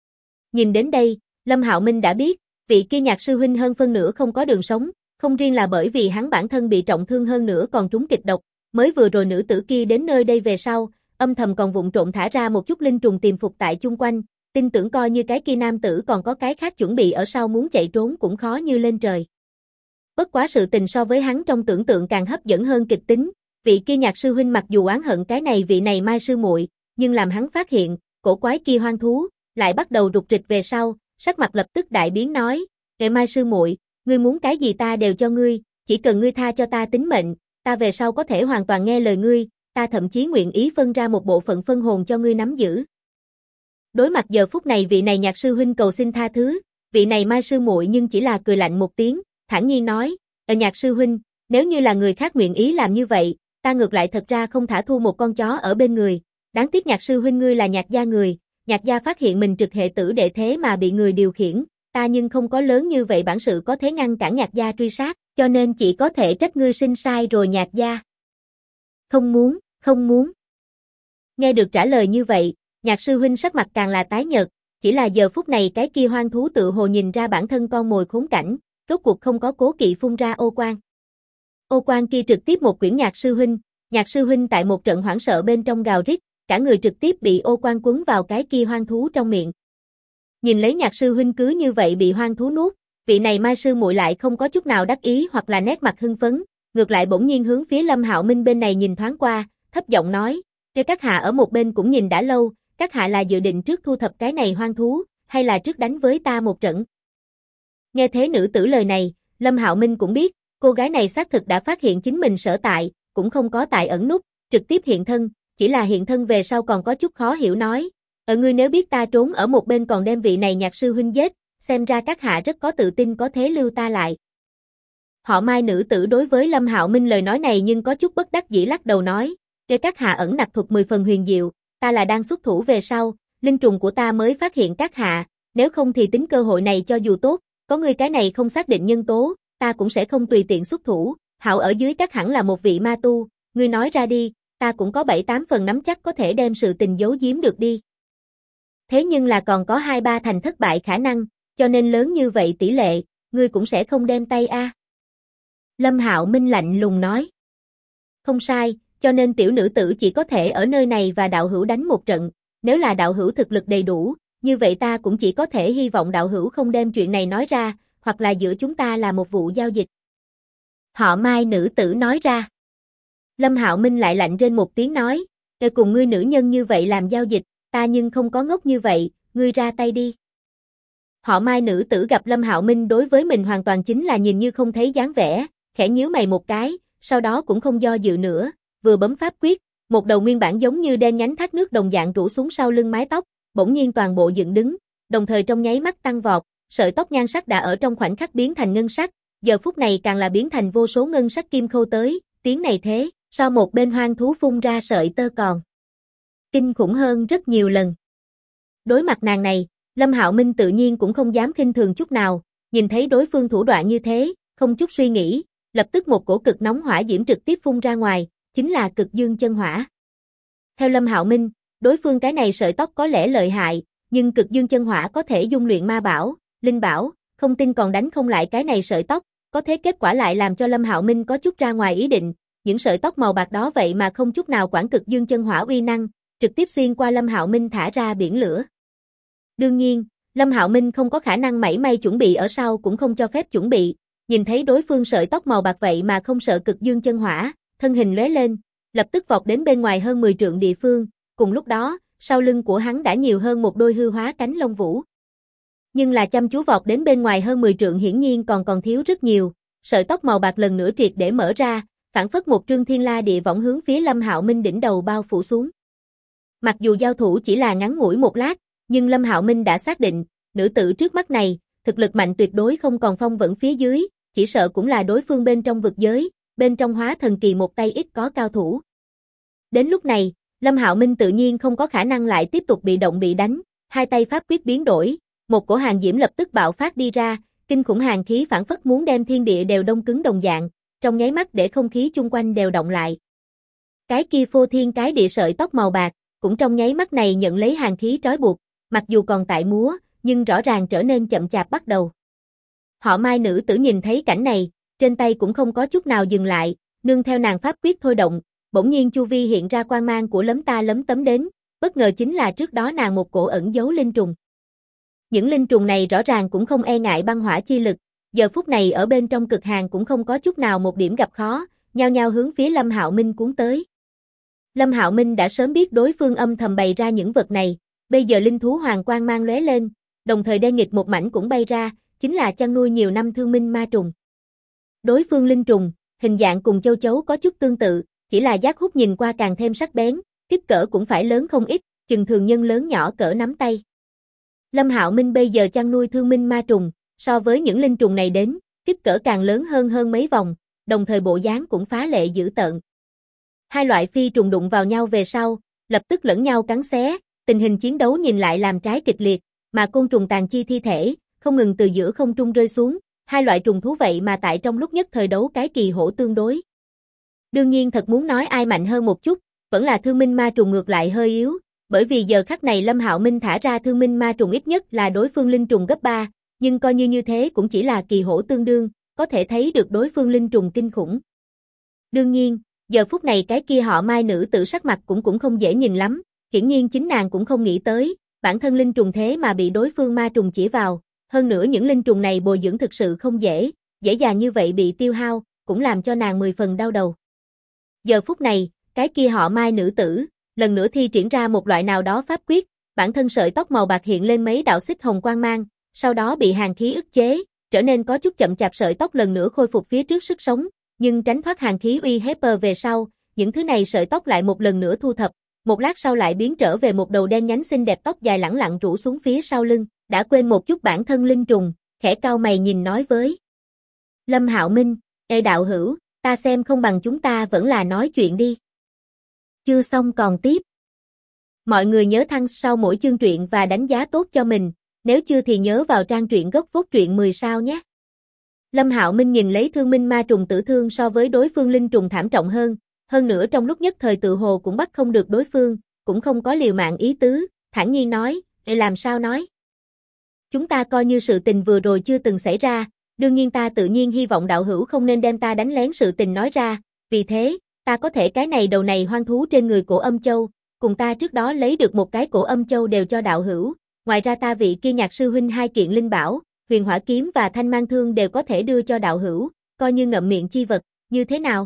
Speaker 1: Nhìn đến đây, Lâm Hạo Minh đã biết, vị kia Nhạc sư huynh hơn phân nửa không có đường sống, không riêng là bởi vì hắn bản thân bị trọng thương hơn nữa còn trúng kịch độc, mới vừa rồi nữ tử kia đến nơi đây về sau, âm thầm còn vụng trộn thả ra một chút linh trùng tiềm phục tại chung quanh, tin tưởng coi như cái kia nam tử còn có cái khác chuẩn bị ở sau muốn chạy trốn cũng khó như lên trời. Bất quá sự tình so với hắn trong tưởng tượng càng hấp dẫn hơn kịch tính, vị kia Nhạc sư huynh mặc dù oán hận cái này vị này Mai sư muội, nhưng làm hắn phát hiện, cổ quái kia hoang thú lại bắt đầu rục rịch về sau, sắc mặt lập tức đại biến nói, "Kệ Mai sư muội, ngươi muốn cái gì ta đều cho ngươi, chỉ cần ngươi tha cho ta tính mệnh, ta về sau có thể hoàn toàn nghe lời ngươi, ta thậm chí nguyện ý phân ra một bộ phận phân hồn cho ngươi nắm giữ." Đối mặt giờ phút này vị này Nhạc sư huynh cầu xin tha thứ, vị này Mai sư muội nhưng chỉ là cười lạnh một tiếng, thản nhiên nói, Nhạc sư huynh, nếu như là người khác nguyện ý làm như vậy, ta ngược lại thật ra không thả thu một con chó ở bên người, đáng tiếc Nhạc sư huynh ngươi là Nhạc gia người, Nhạc gia phát hiện mình trực hệ tử đệ thế mà bị người điều khiển, ta nhưng không có lớn như vậy bản sự có thể ngăn cản Nhạc gia truy sát, cho nên chỉ có thể trách ngươi sinh sai rồi Nhạc gia. Không muốn, không muốn. Nghe được trả lời như vậy, Nhạc sư huynh sắc mặt càng là tái nhợt, chỉ là giờ phút này cái kia hoang thú tự hồ nhìn ra bản thân con mồi khốn cảnh, rốt cuộc không có cố kỵ phun ra ô quang. Ô quang kia trực tiếp một quyển Nhạc sư huynh tại một trận hoảng sợ bên trong gào rít, cả người trực tiếp bị ô quang quấn vào cái kia hoang thú trong miệng. Nhìn lấy Nhạc sư huynh cứ như vậy bị hoang thú nuốt, vị này Mai sư muội lại không có chút nào đắc ý hoặc là nét mặt hưng phấn, ngược lại bỗng nhiên hướng phía Lâm Hạo Minh bên này nhìn thoáng qua, thấp giọng nói, "Để các hạ ở một bên cũng nhìn đã lâu, các hạ là dự định trước thu thập cái này hoang thú, hay là trước đánh với ta một trận?" Nghe thế nữ tử lời này, Lâm Hạo Minh cũng biết, cô gái này xác thực đã phát hiện chính mình sở tại, cũng không có tại ẩn núp, trực tiếp hiện thân, chỉ là hiện thân về sau còn có chút khó hiểu nói, ngươi nếu biết ta trốn ở một bên còn đem vị này Nhạc sư huynh giết, xem ra các hạ rất có tự tin có thế lưu ta lại." Họ Mai nữ tử đối với Lâm Hạo Minh lời nói này nhưng có chút bất đắc dĩ lắc đầu nói, "Để các hạ ẩn nặc thuật 10 phần huyền diệu, ta là đang xuất thủ về sau, linh trùng của ta mới phát hiện các hạ, nếu không thì tính cơ hội này cho dù tốt, có ngươi cái này không xác định nhân tố, ta cũng sẽ không tùy tiện xuất thủ, hạo ở dưới các hẳn là một vị ma tu, ngươi nói ra đi, ta cũng có 7-8 phần nắm chắc có thể đem sự tình giấu giếm được đi. Thế nhưng là còn có 2-3 thành thất bại khả năng, cho nên lớn như vậy tỷ lệ, ngươi cũng sẽ không đem tay a." Lâm Hạo Minh lạnh lùng nói. "Không sai, cho nên tiểu nữ tử chỉ có thể ở nơi này và đạo hữu đánh một trận, nếu là đạo hữu thực lực đầy đủ, như vậy ta cũng chỉ có thể hy vọng đạo hữu không đem chuyện này nói ra, hoặc là giữa chúng ta là một vụ giao dịch." Họ Mai nữ tử nói ra. Lâm Hạo Minh lại lạnh rên một tiếng nói, cùng ngươi nữ nhân như vậy làm giao dịch, ta nhưng không có ngốc như vậy, ngươi ra tay đi." Họ Mai nữ tử gặp Lâm Hạo Minh đối với mình hoàn toàn chính là nhìn như không thấy dáng vẻ, khẽ nhíu mày một cái, sau đó cũng không do dự nữa, vừa bấm pháp quyết, một đầu nguyên bản giống như đen nhánh thác nước đồng dạng rủ xuống sau lưng mái tóc, bỗng nhiên toàn bộ dựng đứng, đồng thời trong nháy mắt tăng vọt, sợi tóc nhan sắc đã ở trong khoảnh khắc biến thành ngân sắc, giờ phút này càng là biến thành vô số ngân sắc kim khâu tới, tiếng này thế, so một bên hoang thú phun ra sợi tơ còn kinh khủng hơn rất nhiều lần. Đối mặt nàng này, Lâm Hạo Minh tự nhiên cũng không dám khinh thường chút nào, nhìn thấy đối phương thủ đoạn như thế, không chút suy nghĩ, lập tức một cổ cực nóng hỏa diễm trực tiếp phun ra ngoài, chính là cực dương chân hỏa. Theo Lâm Hạo Minh, đối phương cái này sợi tóc có lẽ lợi hại, nhưng cực dương chân hỏa có thể dung luyện ma bảo, linh bảo, không tin còn đánh không lại cái này sợi tóc, có thế kết quả lại làm cho Lâm Hạo Minh có chút ra ngoài ý định, những sợi tóc màu bạc đó vậy mà không chút nào quản cực dương chân hỏa uy năng, trực tiếp xuyên qua Lâm Hạo Minh thả ra biển lửa. Đương nhiên, Lâm Hạo Minh không có khả năng mảy may chuẩn bị ở sau cũng không cho phép chuẩn bị, nhìn thấy đối phương sợi tóc màu bạc vậy mà không sợ cực dương chân hỏa, thân hình lóe lên, lập tức vọt đến bên ngoài hơn 10 trượng địa phương, cùng lúc đó, sau lưng của hắn đã nhiều hơn một đôi hư hóa cánh lông vũ. Nhưng là chăm chú vọt đến bên ngoài hơn 10 trượng hiển nhiên còn thiếu rất nhiều, sợi tóc màu bạc lần nữa triệt để mở ra, phản phất một trương thiên la địa võng hướng phía Lâm Hạo Minh đỉnh đầu bao phủ xuống. Mặc dù giao thủ chỉ là ngắn ngủi một lát, nhưng Lâm Hạo Minh đã xác định, nữ tử trước mắt này, thực lực mạnh tuyệt đối không còn phong vẫn phía dưới, chỉ sợ cũng là đối phương bên trong vực giới, bên trong hóa thần kỳ một tay ít có cao thủ. Đến lúc này, Lâm Hạo Minh tự nhiên không có khả năng lại tiếp tục bị động bị đánh, hai tay pháp quyết biến đổi, một cổ hàn diễm lập tức bạo phát đi ra, kinh khủng hàn khí phản phất muốn đem thiên địa đều đông cứng đồng dạng, trong nháy mắt để không khí chung quanh đều động lại. Cái kia phô thiên cái địa sợi tóc màu bạc, cũng trong nháy mắt này nhận lấy hàn khí trói buộc, mặc dù còn tại múa, nhưng rõ ràng trở nên chậm chạp bắt đầu. Họ Mai nữ tử nhìn thấy cảnh này, trên tay cũng không có chút nào dừng lại, nương theo nàng pháp quyết thôi động, bỗng nhiên chu vi hiện ra quang mang của lấm ta lấm tấm đến, bất ngờ chính là trước đó nàng một cổ ẩn giấu linh trùng. Những linh trùng này rõ ràng cũng không e ngại băng hỏa chi lực, giờ phút này ở bên trong cực hàn cũng không có chút nào một điểm gặp khó, nhao nhao hướng phía Lâm Hạo Minh cuốn tới. Lâm Hạo Minh đã sớm biết đối phương âm thầm bày ra những vật này, bây giờ linh thú hoàng quang mang lóe lên, đồng thời đen nghịch một mảnh cũng bay ra, chính là chăn nuôi nhiều năm thương minh ma trùng. Đối phương linh trùng, hình dạng cùng châu chấu có chút tương tự, chỉ là giác hút nhìn qua càng thêm sắc bén, kích cỡ cũng phải lớn không ít, chừng thường nhân lớn nhỏ cỡ nắm tay. Lâm Hạo Minh bây giờ chăn nuôi thương minh ma trùng, so với những linh trùng này đến, kích cỡ càng lớn hơn mấy vòng, đồng thời bộ dáng cũng phá lệ dữ tợn. Hai loại phi trùng đụng vào nhau về sau, lập tức lẫn nhau cắn xé, tình hình chiến đấu nhìn lại làm trái kịch liệt, mà côn trùng tàn chi thi thể, không ngừng từ giữa không trung rơi xuống, hai loại trùng thú vậy mà tại trong lúc nhất thời đấu cái kỳ hổ tương đối. Đương nhiên thật muốn nói ai mạnh hơn một chút, vẫn là thương minh ma trùng ngược lại hơi yếu, bởi vì giờ khắc này Lâm Hạo Minh thả ra thương minh ma trùng ít nhất là đối phương linh trùng gấp 3, nhưng coi như thế cũng chỉ là kỳ hổ tương đương, có thể thấy được đối phương linh trùng kinh khủng. Đương nhiên, giờ phút này cái kia họ Mai nữ tử sắc mặt cũng không dễ nhìn lắm, hiển nhiên chính nàng cũng không nghĩ tới, bản thân linh trùng thế mà bị đối phương ma trùng chỉ vào, hơn nữa những linh trùng này bồi dưỡng thực sự không dễ dàng như vậy bị tiêu hao, cũng làm cho nàng 10 phần đau đầu. Giờ phút này, cái kia họ Mai nữ tử, lần nữa thi triển ra một loại nào đó pháp quyết, bản thân sợi tóc màu bạc hiện lên mấy đạo xích hồng quang mang, sau đó bị hàn khí ức chế, trở nên có chút chậm chạp sợi tóc lần nữa khôi phục phía trước sức sống, nhưng tránh thoát hàn khí uy hiếp về sau, những thứ này sợi tóc lại một lần nữa thu thập, một lát sau lại biến trở về một đầu đen nhánh xinh đẹp tóc dài lẳng lặng rủ xuống phía sau lưng, đã quên một chút bản thân linh trùng, khẽ cau mày nhìn nói với Lâm Hạo Minh, "Ê đạo hữu, ta xem không bằng chúng ta vẫn là nói chuyện đi." Chưa xong còn tiếp. Mọi người nhớ thăng sau mỗi chương truyện và đánh giá tốt cho mình, nếu chưa thì nhớ vào trang truyện gốc phốt truyện 10 sao nhé. Lâm Hạo Minh nhìn lấy thương minh ma trùng tử thương so với đối phương linh trùng thảm trọng hơn nữa trong lúc nhất thời tự hồ cũng bắt không được đối phương, cũng không có liều mạng ý tứ, thản nhiên nói, "Để làm sao nói? Chúng ta coi như sự tình vừa rồi chưa từng xảy ra, đương nhiên ta tự nhiên hy vọng đạo hữu không nên đem ta đánh lén sự tình nói ra, vì thế, ta có thể cái này đầu này hoang thú trên người cổ âm châu, cùng ta trước đó lấy được một cái cổ âm châu đều cho đạo hữu, ngoài ra ta vị kia Nhạc sư huynh 2 kiện linh bảo, Huyền Hỏa kiếm và Thanh Mang thương đều có thể đưa cho đạo hữu, coi như ngậm miệng chi vật, như thế nào?"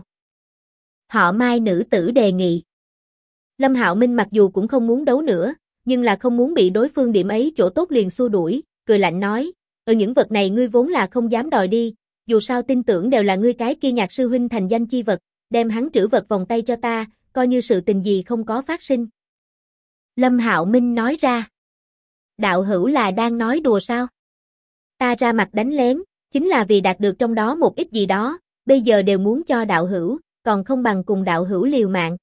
Speaker 1: Họ Mai nữ tử đề nghị. Lâm Hạo Minh mặc dù cũng không muốn đấu nữa, nhưng là không muốn bị đối phương điểm ấy chỗ tốt liền xua đuổi, cười lạnh nói, những vật này ngươi vốn là không dám đòi đi, dù sao tin tưởng đều là ngươi cái kia Nhạc sư huynh thành danh chi vật, đem hắn trữ vật vòng tay cho ta, coi như sự tình gì không có phát sinh." Lâm Hạo Minh nói ra. "Đạo hữu là đang nói đùa sao? Ta ra mặt đánh lén, chính là vì đạt được trong đó một ít gì đó, bây giờ đều muốn cho đạo hữu, còn không bằng cùng đạo hữu liều mạng."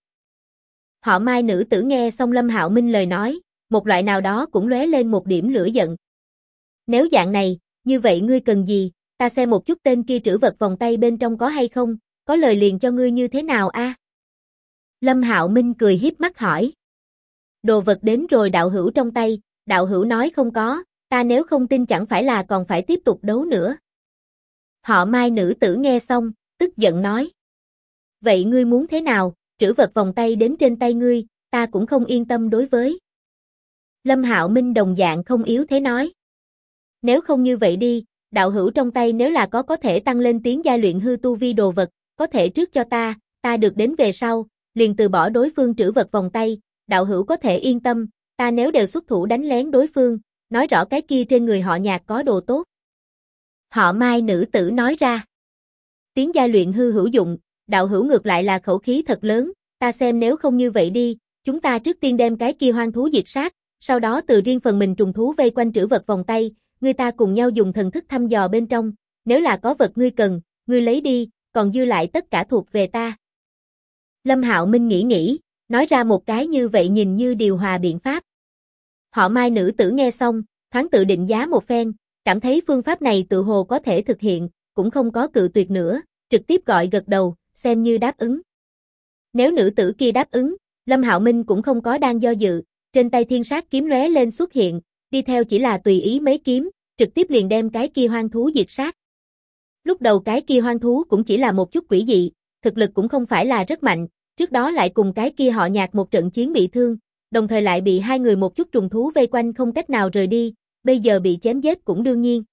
Speaker 1: Họ Mai nữ tử nghe xong Lâm Hạo Minh lời nói, một loại nào đó cũng lóe lên một điểm lửa giận. "Nếu dạng này, như vậy ngươi cần gì, ta xem một chút tên kia trữ vật vòng tay bên trong có hay không, có lời liền cho ngươi như thế nào a?" Lâm Hạo Minh cười hiếp mắt hỏi. Đồ vật đến rồi đạo hữu trong tay, đạo hữu nói không có, ta nếu không tin chẳng phải là còn phải tiếp tục đấu nữa. Họ Mai nữ tử nghe xong, tức giận nói. Vậy ngươi muốn thế nào, trữ vật vòng tay đến trên tay ngươi, ta cũng không yên tâm đối với. Lâm Hạo Minh đồng dạng không yếu thế nói. Nếu không như vậy đi, đạo hữu trong tay nếu là có thể tăng lên tiến giai luyện hư tu vi đồ vật, có thể trước cho ta được đến về sau, liền từ bỏ đối phương trữ vật vòng tay, đạo hữu có thể yên tâm, ta nếu đều xuất thủ đánh lén đối phương, nói rõ cái kia trên người họ Nhạc có đồ tốt. Họ Mai nữ tử nói ra. Tiến giai luyện hư hữu dụng, đạo hữu ngược lại là khẩu khí thật lớn, ta xem nếu không như vậy đi, chúng ta trước tiên đem cái kia hoang thú diệt sát, sau đó từ riêng phần mình trùng thú vây quanh trữ vật vòng tay, người ta cùng nhau dùng thần thức thăm dò bên trong, nếu là có vật ngươi cần, ngươi lấy đi, còn dư lại tất cả thuộc về ta. Lâm Hạo Minh nghĩ, nói ra một cái như vậy nhìn như điều hòa biện pháp. Họ Mai nữ tử nghe xong, thoáng tự định giá một phen, cảm thấy phương pháp này tự hồ có thể thực hiện, cũng không có cự tuyệt nữa, trực tiếp gọi gật đầu, xem như đáp ứng. Nếu nữ tử kia đáp ứng, Lâm Hạo Minh cũng không có đang do dự, trên tay thiên sát kiếm lóe lên xuất hiện, đi theo chỉ là tùy ý mấy kiếm, trực tiếp liền đem cái kia hoang thú diệt sát. Lúc đầu cái kia hoang thú cũng chỉ là một chút quỷ dị, thực lực cũng không phải là rất mạnh, trước đó lại cùng cái kia họ Nhạc một trận chiến bị thương, đồng thời lại bị hai người một chút trùng thú vây quanh không cách nào rời đi, bây giờ bị chém giết cũng đương nhiên.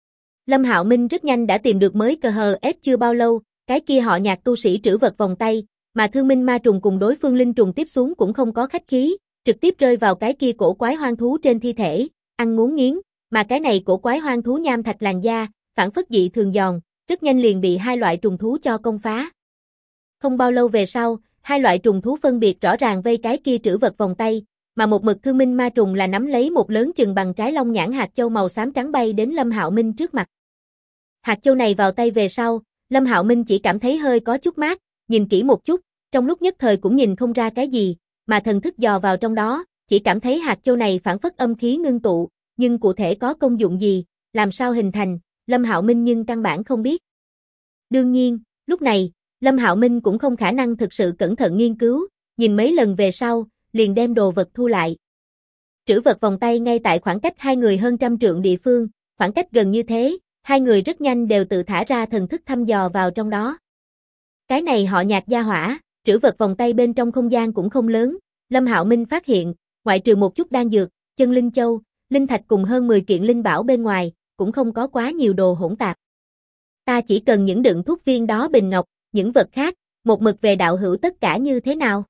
Speaker 1: Lâm Hạo Minh rất nhanh đã tìm được mới CHS chưa bao lâu, cái kia họ Nhạc tu sĩ trữ vật vòng tay, mà Thương Minh Ma trùng cùng đối phương linh trùng tiếp xuống cũng không có khách khí, trực tiếp rơi vào cái kia cổ quái hoang thú trên thi thể, ăn ngốn nghiến, mà cái này cổ quái hoang thú nham thạch làn da, phản phất dị thường giòn, rất nhanh liền bị hai loại trùng thú cho công phá. Không bao lâu về sau, hai loại trùng thú phân biệt rõ ràng vây cái kia trữ vật vòng tay, mà một mực Thương Minh Ma trùng là nắm lấy một lớn chừng bằng trái long nhãn hạt châu màu xám trắng bay đến Lâm Hạo Minh trước mặt. Hạt châu này vào tay về sau, Lâm Hạo Minh chỉ cảm thấy hơi có chút mát, nhìn kỹ một chút, trong lúc nhất thời cũng nhìn không ra cái gì, mà thần thức dò vào trong đó, chỉ cảm thấy hạt châu này phản phất âm khí ngưng tụ, nhưng cụ thể có công dụng gì, làm sao hình thành, Lâm Hạo Minh nhưng căn bản không biết. Đương nhiên, lúc này, Lâm Hạo Minh cũng không khả năng thực sự cẩn thận nghiên cứu, nhìn mấy lần về sau, liền đem đồ vật thu lại. Trữ vật vòng tay ngay tại khoảng cách hai người hơn trăm trượng địa phương, khoảng cách gần như thế, hai người rất nhanh đều tự thả ra thần thức thăm dò vào trong đó. Cái này họ Nhạc gia hỏa, trữ vật vòng tay bên trong không gian cũng không lớn, Lâm Hạo Minh phát hiện, ngoại trừ một chút đan dược, chân linh châu, linh thạch cùng hơn 10 kiện linh bảo bên ngoài, cũng không có quá nhiều đồ hỗn tạp. Ta chỉ cần những đựng thuốc viên đó bình ngọc, những vật khác, một mực về đạo hữu tất cả như thế nào?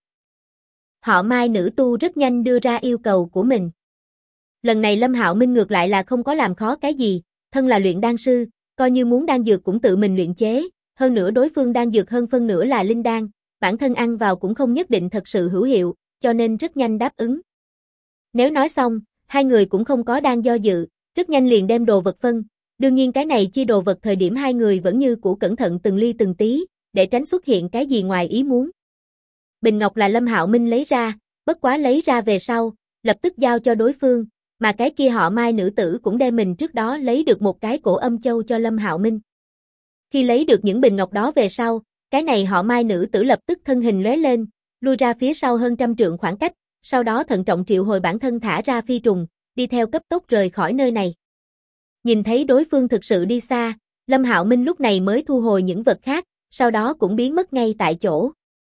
Speaker 1: Họ Mai nữ tu rất nhanh đưa ra yêu cầu của mình. Lần này Lâm Hạo Minh ngược lại là không có làm khó cái gì, thân là luyện đan sư, coi như muốn đan dược cũng tự mình luyện chế, hơn nữa đối phương đan dược hơn phân nửa là linh đan, bản thân ăn vào cũng không nhất định thật sự hữu hiệu, cho nên rất nhanh đáp ứng. Nếu nói xong, hai người cũng không có đang do dự, rất nhanh liền đem đồ vật phân, đương nhiên cái này chia đồ vật thời điểm hai người vẫn như cũ cẩn thận từng ly từng tí, để tránh xuất hiện cái gì ngoài ý muốn. Bình ngọc là Lâm Hạo Minh lấy ra, bất quá lấy ra về sau, lập tức giao cho đối phương, mà cái kia họ Mai nữ tử cũng đem mình trước đó lấy được một cái cổ âm châu cho Lâm Hạo Minh. Khi lấy được những bình ngọc đó về sau, cái này họ Mai nữ tử lập tức thân hình lóe lên, lui ra phía sau hơn trăm trượng khoảng cách, sau đó thận trọng triệu hồi bản thân thả ra phi trùng, đi theo cấp tốc rời khỏi nơi này. Nhìn thấy đối phương thực sự đi xa, Lâm Hạo Minh lúc này mới thu hồi những vật khác, sau đó cũng biến mất ngay tại chỗ.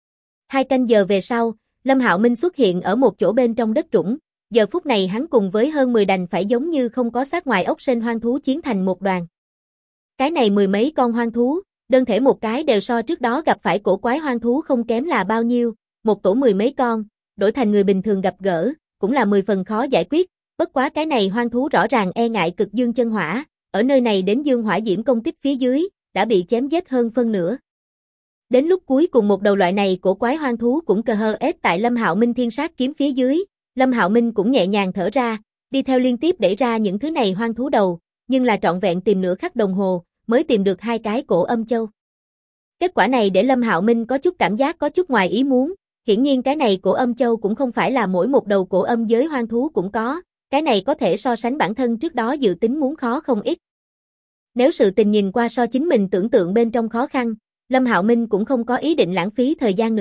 Speaker 1: 2 canh giờ về sau, Lâm Hạo Minh xuất hiện ở một chỗ bên trong đất trũng, giờ phút này hắn cùng với hơn 10 đành phải giống như không có xác ngoài ốc sên hoang thú chiến thành một đoàn. Cái này mười mấy con hoang thú, đơn thể một cái đều so trước đó gặp phải cổ quái hoang thú không kém là bao nhiêu, một tổ 10 mấy con, đổi thành người bình thường gặp gỡ, cũng là 10 phần khó giải quyết, bất quá cái này hoang thú rõ ràng e ngại cực dương chân hỏa, ở nơi này đến dương hỏa diễm công kích phía dưới, đã bị chém giết hơn phân nửa. Đến lúc cuối cùng một đầu loại này cổ quái hoang thú cũng CHS tại Lâm Hạo Minh thiên sát kiếm phía dưới, Lâm Hạo Minh cũng nhẹ nhàng thở ra, đi theo liên tiếp đẩy ra những thứ này hoang thú đầu, nhưng là trọn vẹn tìm nửa khắc đồng hồ, mới tìm được 2 cái cổ âm châu. Kết quả này để Lâm Hạo Minh có chút cảm giác có chút ngoài ý muốn, hiển nhiên cái này cổ âm châu cũng không phải là mỗi một đầu cổ âm giới hoang thú cũng có, cái này có thể so sánh bản thân trước đó dự tính muốn khó không ít. Nếu sự tình nhìn qua so chính mình tưởng tượng bên trong khó khăn, Lâm Hạo Minh cũng không có ý định lãng phí thời gian nữa,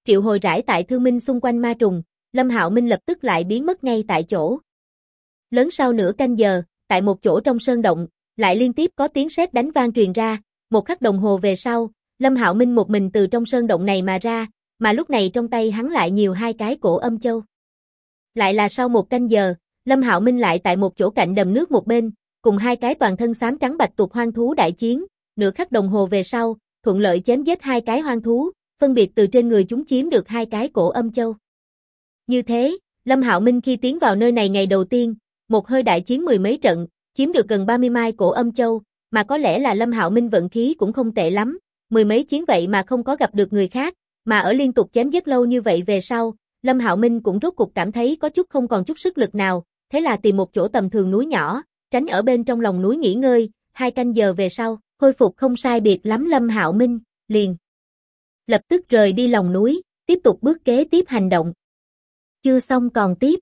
Speaker 1: triệu hồi rải tại thương minh xung quanh ma trùng, Lâm Hạo Minh lập tức lại biến mất ngay tại chỗ. Lớn sau nửa canh giờ, tại một chỗ trong sơn động, lại liên tiếp có tiếng sét đánh vang truyền ra, một khắc đồng hồ về sau, Lâm Hạo Minh một mình từ trong sơn động này mà ra, mà lúc này trong tay hắn lại nhiều hai cái cổ âm châu. Lại là sau một canh giờ, Lâm Hạo Minh lại tại một chỗ cạnh đầm nước một bên, cùng hai cái toàn thân xám trắng bạch tuộc hoang thú đại chiến, nửa khắc đồng hồ về sau, thuận lợi chém giết hai cái hoang thú, phân biệt từ trên người chúng chiếm được hai cái cổ âm châu. Như thế, Lâm Hạo Minh khi tiến vào nơi này ngày đầu tiên, một hơi đại chiến mười mấy trận, chiếm được gần 30 mai cổ âm châu, mà có lẽ là Lâm Hạo Minh vận khí cũng không tệ lắm, mười mấy chiến vậy mà không có gặp được người khác, mà ở liên tục chém giết lâu như vậy về sau, Lâm Hạo Minh cũng rốt cuộc cảm thấy có chút không còn chút sức lực nào, thế là tìm một chỗ tầm thường núi nhỏ, tránh ở bên trong lòng núi nghỉ ngơi, 2 canh giờ về sau, khôi phục không sai biệt lắm Lâm Hạo Minh, liền lập tức rời đi lòng núi, tiếp tục bước kế tiếp hành động. Chưa xong còn tiếp.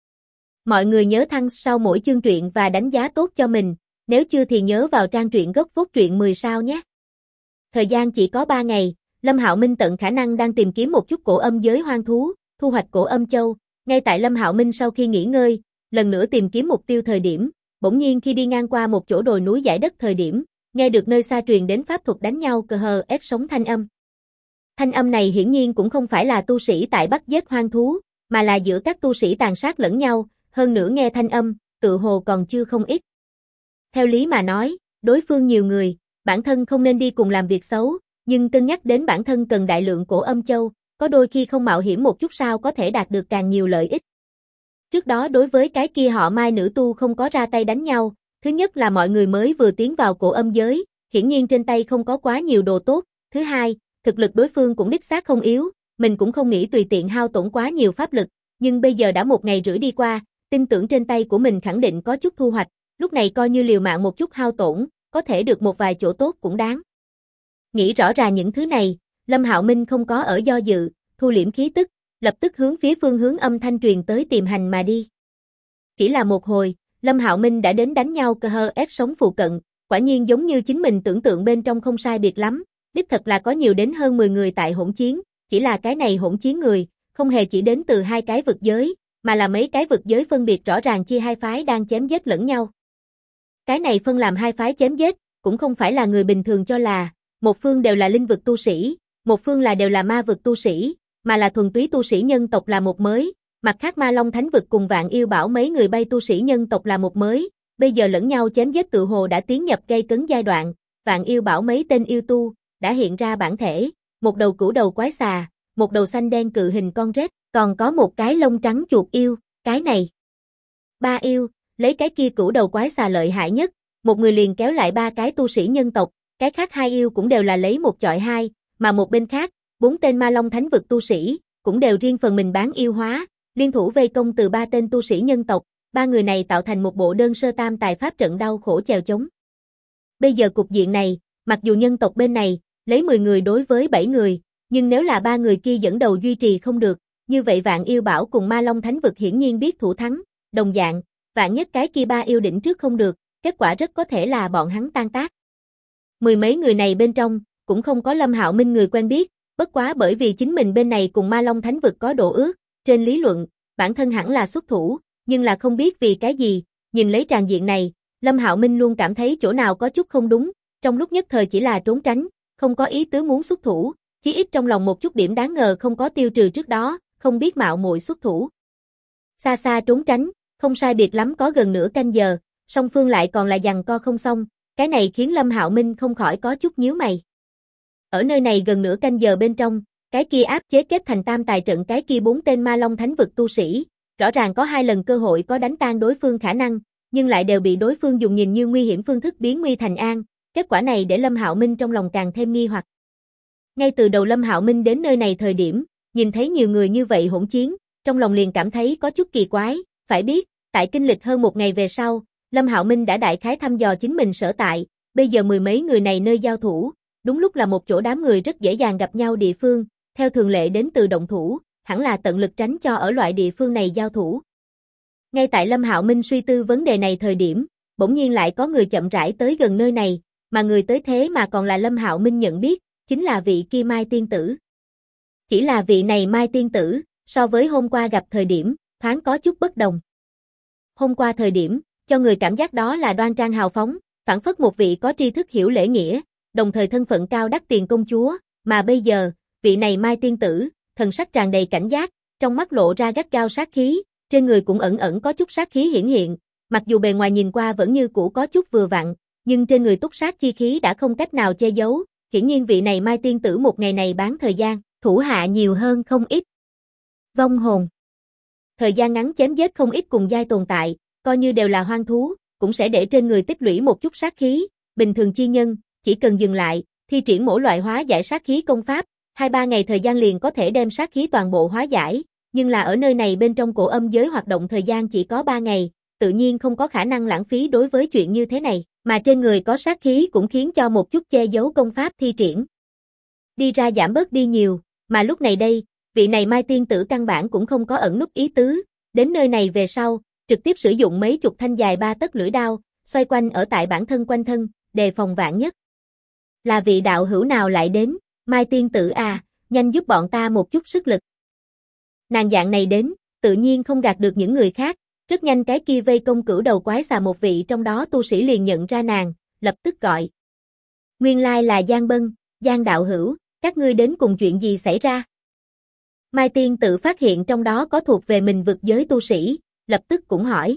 Speaker 1: Mọi người nhớ thăng sau mỗi chương truyện và đánh giá tốt cho mình, nếu chưa thì nhớ vào trang truyện gốc phốt truyện 10 sao nhé. Thời gian chỉ có 3 ngày, Lâm Hạo Minh tận khả năng đang tìm kiếm một chút cổ âm giới hoang thú, thu hoạch cổ âm châu, ngay tại Lâm Hạo Minh sau khi nghỉ ngơi, lần nữa tìm kiếm mục tiêu thời điểm, bỗng nhiên khi đi ngang qua một chỗ đồi núi dải đất thời điểm, nghe được nơi xa truyền đến pháp thuật đánh nhau cờ hờ ép sống thanh âm. Thanh âm này hiển nhiên cũng không phải là tu sĩ tại bắt giết hoang thú, mà là giữa các tu sĩ tàn sát lẫn nhau, hơn nữa nghe thanh âm, tự hồ còn chưa không ít. Theo lý mà nói, đối phương nhiều người, bản thân không nên đi cùng làm việc xấu, nhưng cân nhắc đến bản thân cần đại lượng cổ âm châu, có đôi khi không mạo hiểm một chút sao có thể đạt được càng nhiều lợi ích. Trước đó đối với cái kia họ Mai nữ tu không có ra tay đánh nhau, thứ nhất là mọi người mới vừa tiến vào cổ âm giới, hiển nhiên trên tay không có quá nhiều đồ tốt, thứ hai, thực lực đối phương cũng đích xác không yếu, mình cũng không nghĩ tùy tiện hao tổn quá nhiều pháp lực, nhưng bây giờ đã một ngày rưỡi đi qua, tin tưởng trên tay của mình khẳng định có chút thu hoạch, lúc này coi như liều mạng một chút hao tổn, có thể được một vài chỗ tốt cũng đáng. Nghĩ rõ ràng những thứ này, Lâm Hạo Minh không có ở do dự, thu liễm khí tức, lập tức hướng phía phương hướng âm thanh truyền tới tìm hành mà đi. Chỉ là một hồi, Lâm Hạo Minh đã đến đánh nhau cờ hờ ép sống phụ cận, quả nhiên giống như chính mình tưởng tượng bên trong không sai biệt lắm, đích thật là có nhiều đến hơn 10 người tại hỗn chiến, chỉ là cái này hỗn chiến người, không hề chỉ đến từ hai cái vực giới, mà là mấy cái vực giới phân biệt rõ ràng chia hai phái đang chém giết lẫn nhau. Cái này phân làm hai phái chém giết, cũng không phải là người bình thường cho là, một phương đều là linh vực tu sĩ, một phương là đều là ma vực tu sĩ, mà là thuần túy tu sĩ nhân tộc là một mới, mặt khác Ma Long Thánh vực cùng Vạn Yêu Bảo mấy người bay tu sĩ nhân tộc là một mới, bây giờ lẫn nhau chém giết tự hồ đã tiến nhập gây cấn giai đoạn, Vạn Yêu Bảo mấy tên yêu tu đã hiện ra bản thể, một đầu cửu đầu quái xà, một đầu xanh đen cự hình con rết, còn có một cái lông trắng chuột yêu, cái này. Ba yêu, lấy cái kia cửu đầu quái xà lợi hại nhất, một người liền kéo lại ba cái tu sĩ nhân tộc, cái khác hai yêu cũng đều là lấy một chọi hai, mà một bên khác, bốn tên Ma Long Thánh vực tu sĩ, cũng đều riêng phần mình bán yêu hóa, liên thủ vây công từ ba tên tu sĩ nhân tộc, ba người này tạo thành một bộ đơn sơ tam tài pháp trận đau khổ chèo chống. Bây giờ cục diện này, mặc dù nhân tộc bên này, lấy 10 người đối với 7 người, nhưng nếu là ba người kia dẫn đầu duy trì không được, như vậy Vạn Yêu Bảo cùng Ma Long Thánh vực hiển nhiên biết thủ thắng, đồng dạng, vạn nhất cái kia ba yêu đỉnh trước không được, kết quả rất có thể là bọn hắn tan tác. Mười mấy người này bên trong, cũng không có Lâm Hạo Minh người quen biết, bất quá bởi vì chính mình bên này cùng Ma Long Thánh vực có độ ước, trên lý luận, bản thân hẳn là xuất thủ, nhưng là không biết vì cái gì, nhìn lấy tràng diện này, Lâm Hạo Minh luôn cảm thấy chỗ nào có chút không đúng, trong lúc nhất thời chỉ là trốn tránh, không có ý tứ muốn xuất thủ, chí ít trong lòng một chút điểm đáng ngờ không có tiêu trừ trước đó, không biết mạo muội xuất thủ. Xa xa trốn tránh, không sai biệt lắm có gần nửa canh giờ, song phương lại còn là giằng co không xong, cái này khiến Lâm Hạo Minh không khỏi có chút nhíu mày. Ở nơi này gần nửa canh giờ bên trong, cái kia áp chế kết thành tam tài trận cái kia bốn tên Ma Long Thánh vực tu sĩ, rõ ràng có 2 lần cơ hội có đánh tan đối phương khả năng, nhưng lại đều bị đối phương dùng nhìn như nguy hiểm phương thức biến nguy thành an, kết quả này để Lâm Hạo Minh trong lòng càng thêm nghi hoặc. Ngay từ đầu Lâm Hạo Minh đến nơi này thời điểm, nhìn thấy nhiều người như vậy hỗn chiến, trong lòng liền cảm thấy có chút kỳ quái, phải biết, tại kinh lịch hơn một ngày về sau, Lâm Hạo Minh đã đại khái thăm dò chính mình sở tại, bây giờ mười mấy người này nơi giao thủ, đúng lúc là một chỗ đám người rất dễ dàng gặp nhau địa phương, theo thường lệ đến từ động thủ, hẳn là tận lực tránh cho ở loại địa phương này giao thủ. Ngay tại Lâm Hạo Minh suy tư vấn đề này thời điểm, bỗng nhiên lại có người chậm rãi tới gần nơi này, mà người tới thế mà còn là Lâm Hạo Minh nhận biết, chính là vị kia Mai tiên tử. Chỉ là vị này Mai tiên tử, so với hôm qua gặp thời điểm, thoáng có chút bất đồng. Hôm qua thời điểm, cho người cảm giác đó là đoan trang hào phóng, phảng phất một vị có tri thức hiểu lễ nghĩa, đồng thời thân phận cao đắt tiền công chúa, mà bây giờ, vị này Mai tiên tử, thần sắc tràn đầy cảnh giác, trong mắt lộ ra gắt gao sát khí, trên người cũng ẩn ẩn có chút sát khí hiển hiện, mặc dù bề ngoài nhìn qua vẫn như cũ có chút vừa vặn, nhưng trên người túc sát chi khí đã không cách nào che giấu, hiển nhiên vị này Mai tiên tử một ngày này bán thời gian, thủ hạ nhiều hơn không ít. Vong hồn. Thời gian ngắn chém giết không ít cùng giai tồn tại, coi như đều là hoang thú, cũng sẽ để trên người tích lũy một chút sát khí, bình thường chi nhân, chỉ cần dừng lại, thi triển mỗi loại hóa giải sát khí công pháp, 2-3 ngày thời gian liền có thể đem sát khí toàn bộ hóa giải, nhưng là ở nơi này bên trong cổ âm giới hoạt động thời gian chỉ có 3 ngày, tự nhiên không có khả năng lãng phí đối với chuyện như thế này, mà trên người có sát khí cũng khiến cho một chút che giấu công pháp thi triển. Đi ra giảm bớt đi nhiều, mà lúc này đây, vị này Mai tiên tử căn bản cũng không có ẩn núp ý tứ, đến nơi này về sau, trực tiếp sử dụng mấy chục thanh dài 3 tấc lưỡi đao, xoay quanh ở tại bản thân quanh thân, đề phòng vạn nhất. Là vị đạo hữu nào lại đến, Mai tiên tử à, nhanh giúp bọn ta một chút sức lực. Nàng dạng này đến, tự nhiên không gạt được những người khác, rất nhanh cái kia vây công cửu đầu quái xà một vị trong đó tu sĩ liền nhận ra nàng, lập tức gọi. Nguyên lai là Giang Bân, Giang đạo hữu, các ngươi đến cùng chuyện gì xảy ra? Mai tiên tử phát hiện trong đó có thuộc về mình vực giới tu sĩ, lập tức cũng hỏi.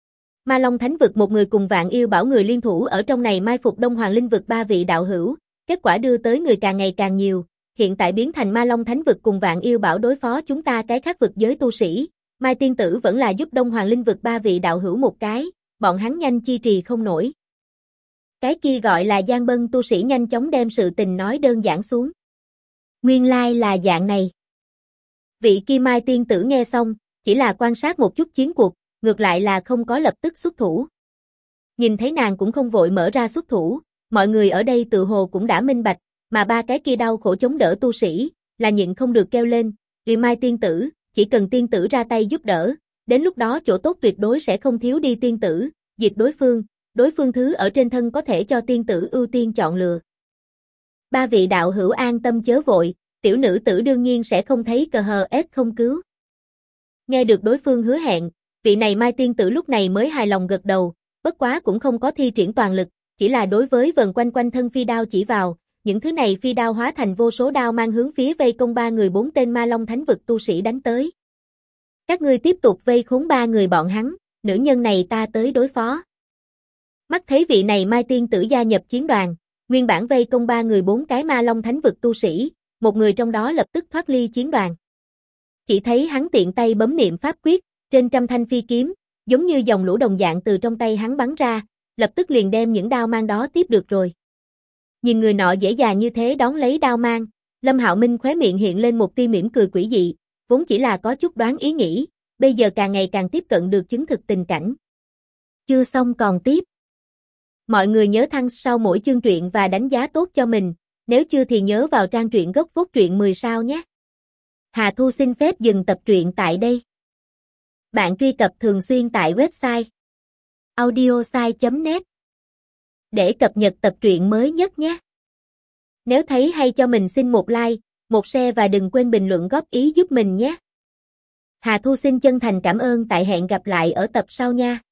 Speaker 1: Ma Long Thánh vực một người cùng Vạn Yêu Bảo người liên thủ ở trong này mai phục Đông Hoàng Linh vực 3 vị đạo hữu, kết quả đưa tới người càng ngày càng nhiều, hiện tại biến thành Ma Long Thánh vực cùng Vạn Yêu Bảo đối phó chúng ta cái khác vực giới tu sĩ. Mai tiên tử vẫn là giúp Đông Hoàng Linh vực 3 vị đạo hữu một cái, bọn hắn nhanh chi trì không nổi. Cái kia gọi là Giang Bân tu sĩ nhanh chóng đem sự tình nói đơn giản xuống. Nguyên lai là dạng này. Vị kia Mai tiên tử nghe xong, chỉ là quan sát một chút chiến cuộc, ngược lại là không có lập tức xuất thủ. Nhìn thấy nàng cũng không vội mở ra xuất thủ, mọi người ở đây tự hồ cũng đã minh bạch, mà 3 cái kia đau khổ chống đỡ tu sĩ, là nhịn không được kêu lên, vì Mai tiên tử, chỉ cần tiên tử ra tay giúp đỡ, đến lúc đó chỗ tốt tuyệt đối sẽ không thiếu đi tiên tử, diệt đối phương thứ ở trên thân có thể cho tiên tử ưu tiên chọn lựa. 3 vị đạo hữu an tâm chớ vội, tiểu nữ tử đương nhiên sẽ không thấy cờ hờ ép không cứu. Nghe được đối phương hứa hẹn, vị này Mai tiên tử lúc này mới hài lòng gật đầu, bất quá cũng không có thi triển toàn lực, chỉ là đối với vần quanh quanh thân phi đao chỉ vào, những thứ này phi đao hóa thành vô số đao mang hướng phía vây công 3 người 4 tên Ma Long Thánh vực tu sĩ đánh tới. Các ngươi tiếp tục vây khốn 3 người bọn hắn, nữ nhân này ta tới đối phó. Mắt thấy vị này Mai tiên tử gia nhập chiến đoàn, nguyên bản vây công 3 người 4 cái Ma Long Thánh vực tu sĩ, một người trong đó lập tức thoát ly chiến đoàn. Chỉ thấy hắn tiện tay bấm niệm pháp quyết, trên trăm thanh phi kiếm, giống như dòng lũ đồng dạng từ trong tay hắn bắn ra, lập tức liền đem những đao mang đó tiếp được rồi. Nhìn người nọ dễ dàng như thế đón lấy đao mang, Lâm Hạo Minh khóe miệng hiện lên một tia mỉm cười quỷ dị, vốn chỉ là có chút đoán ý nghĩ, bây giờ càng ngày càng tiếp cận được chứng thực tình cảnh. Chưa xong còn tiếp. Mọi người nhớ thăng sau mỗi chương truyện và đánh giá tốt cho mình, nếu chưa thì nhớ vào trang truyện gốc phốt truyện 10 sao nhé. Hà Thu xin phép dừng tập truyện tại đây. Bạn truy cập thường xuyên tại website audiosai.net để cập nhật tập truyện mới nhất nhé. Nếu thấy hay cho mình xin một like, một share và đừng quên bình luận góp ý giúp mình nhé. Hà Thu xin chân thành cảm ơn, tại hẹn gặp lại ở tập sau nha.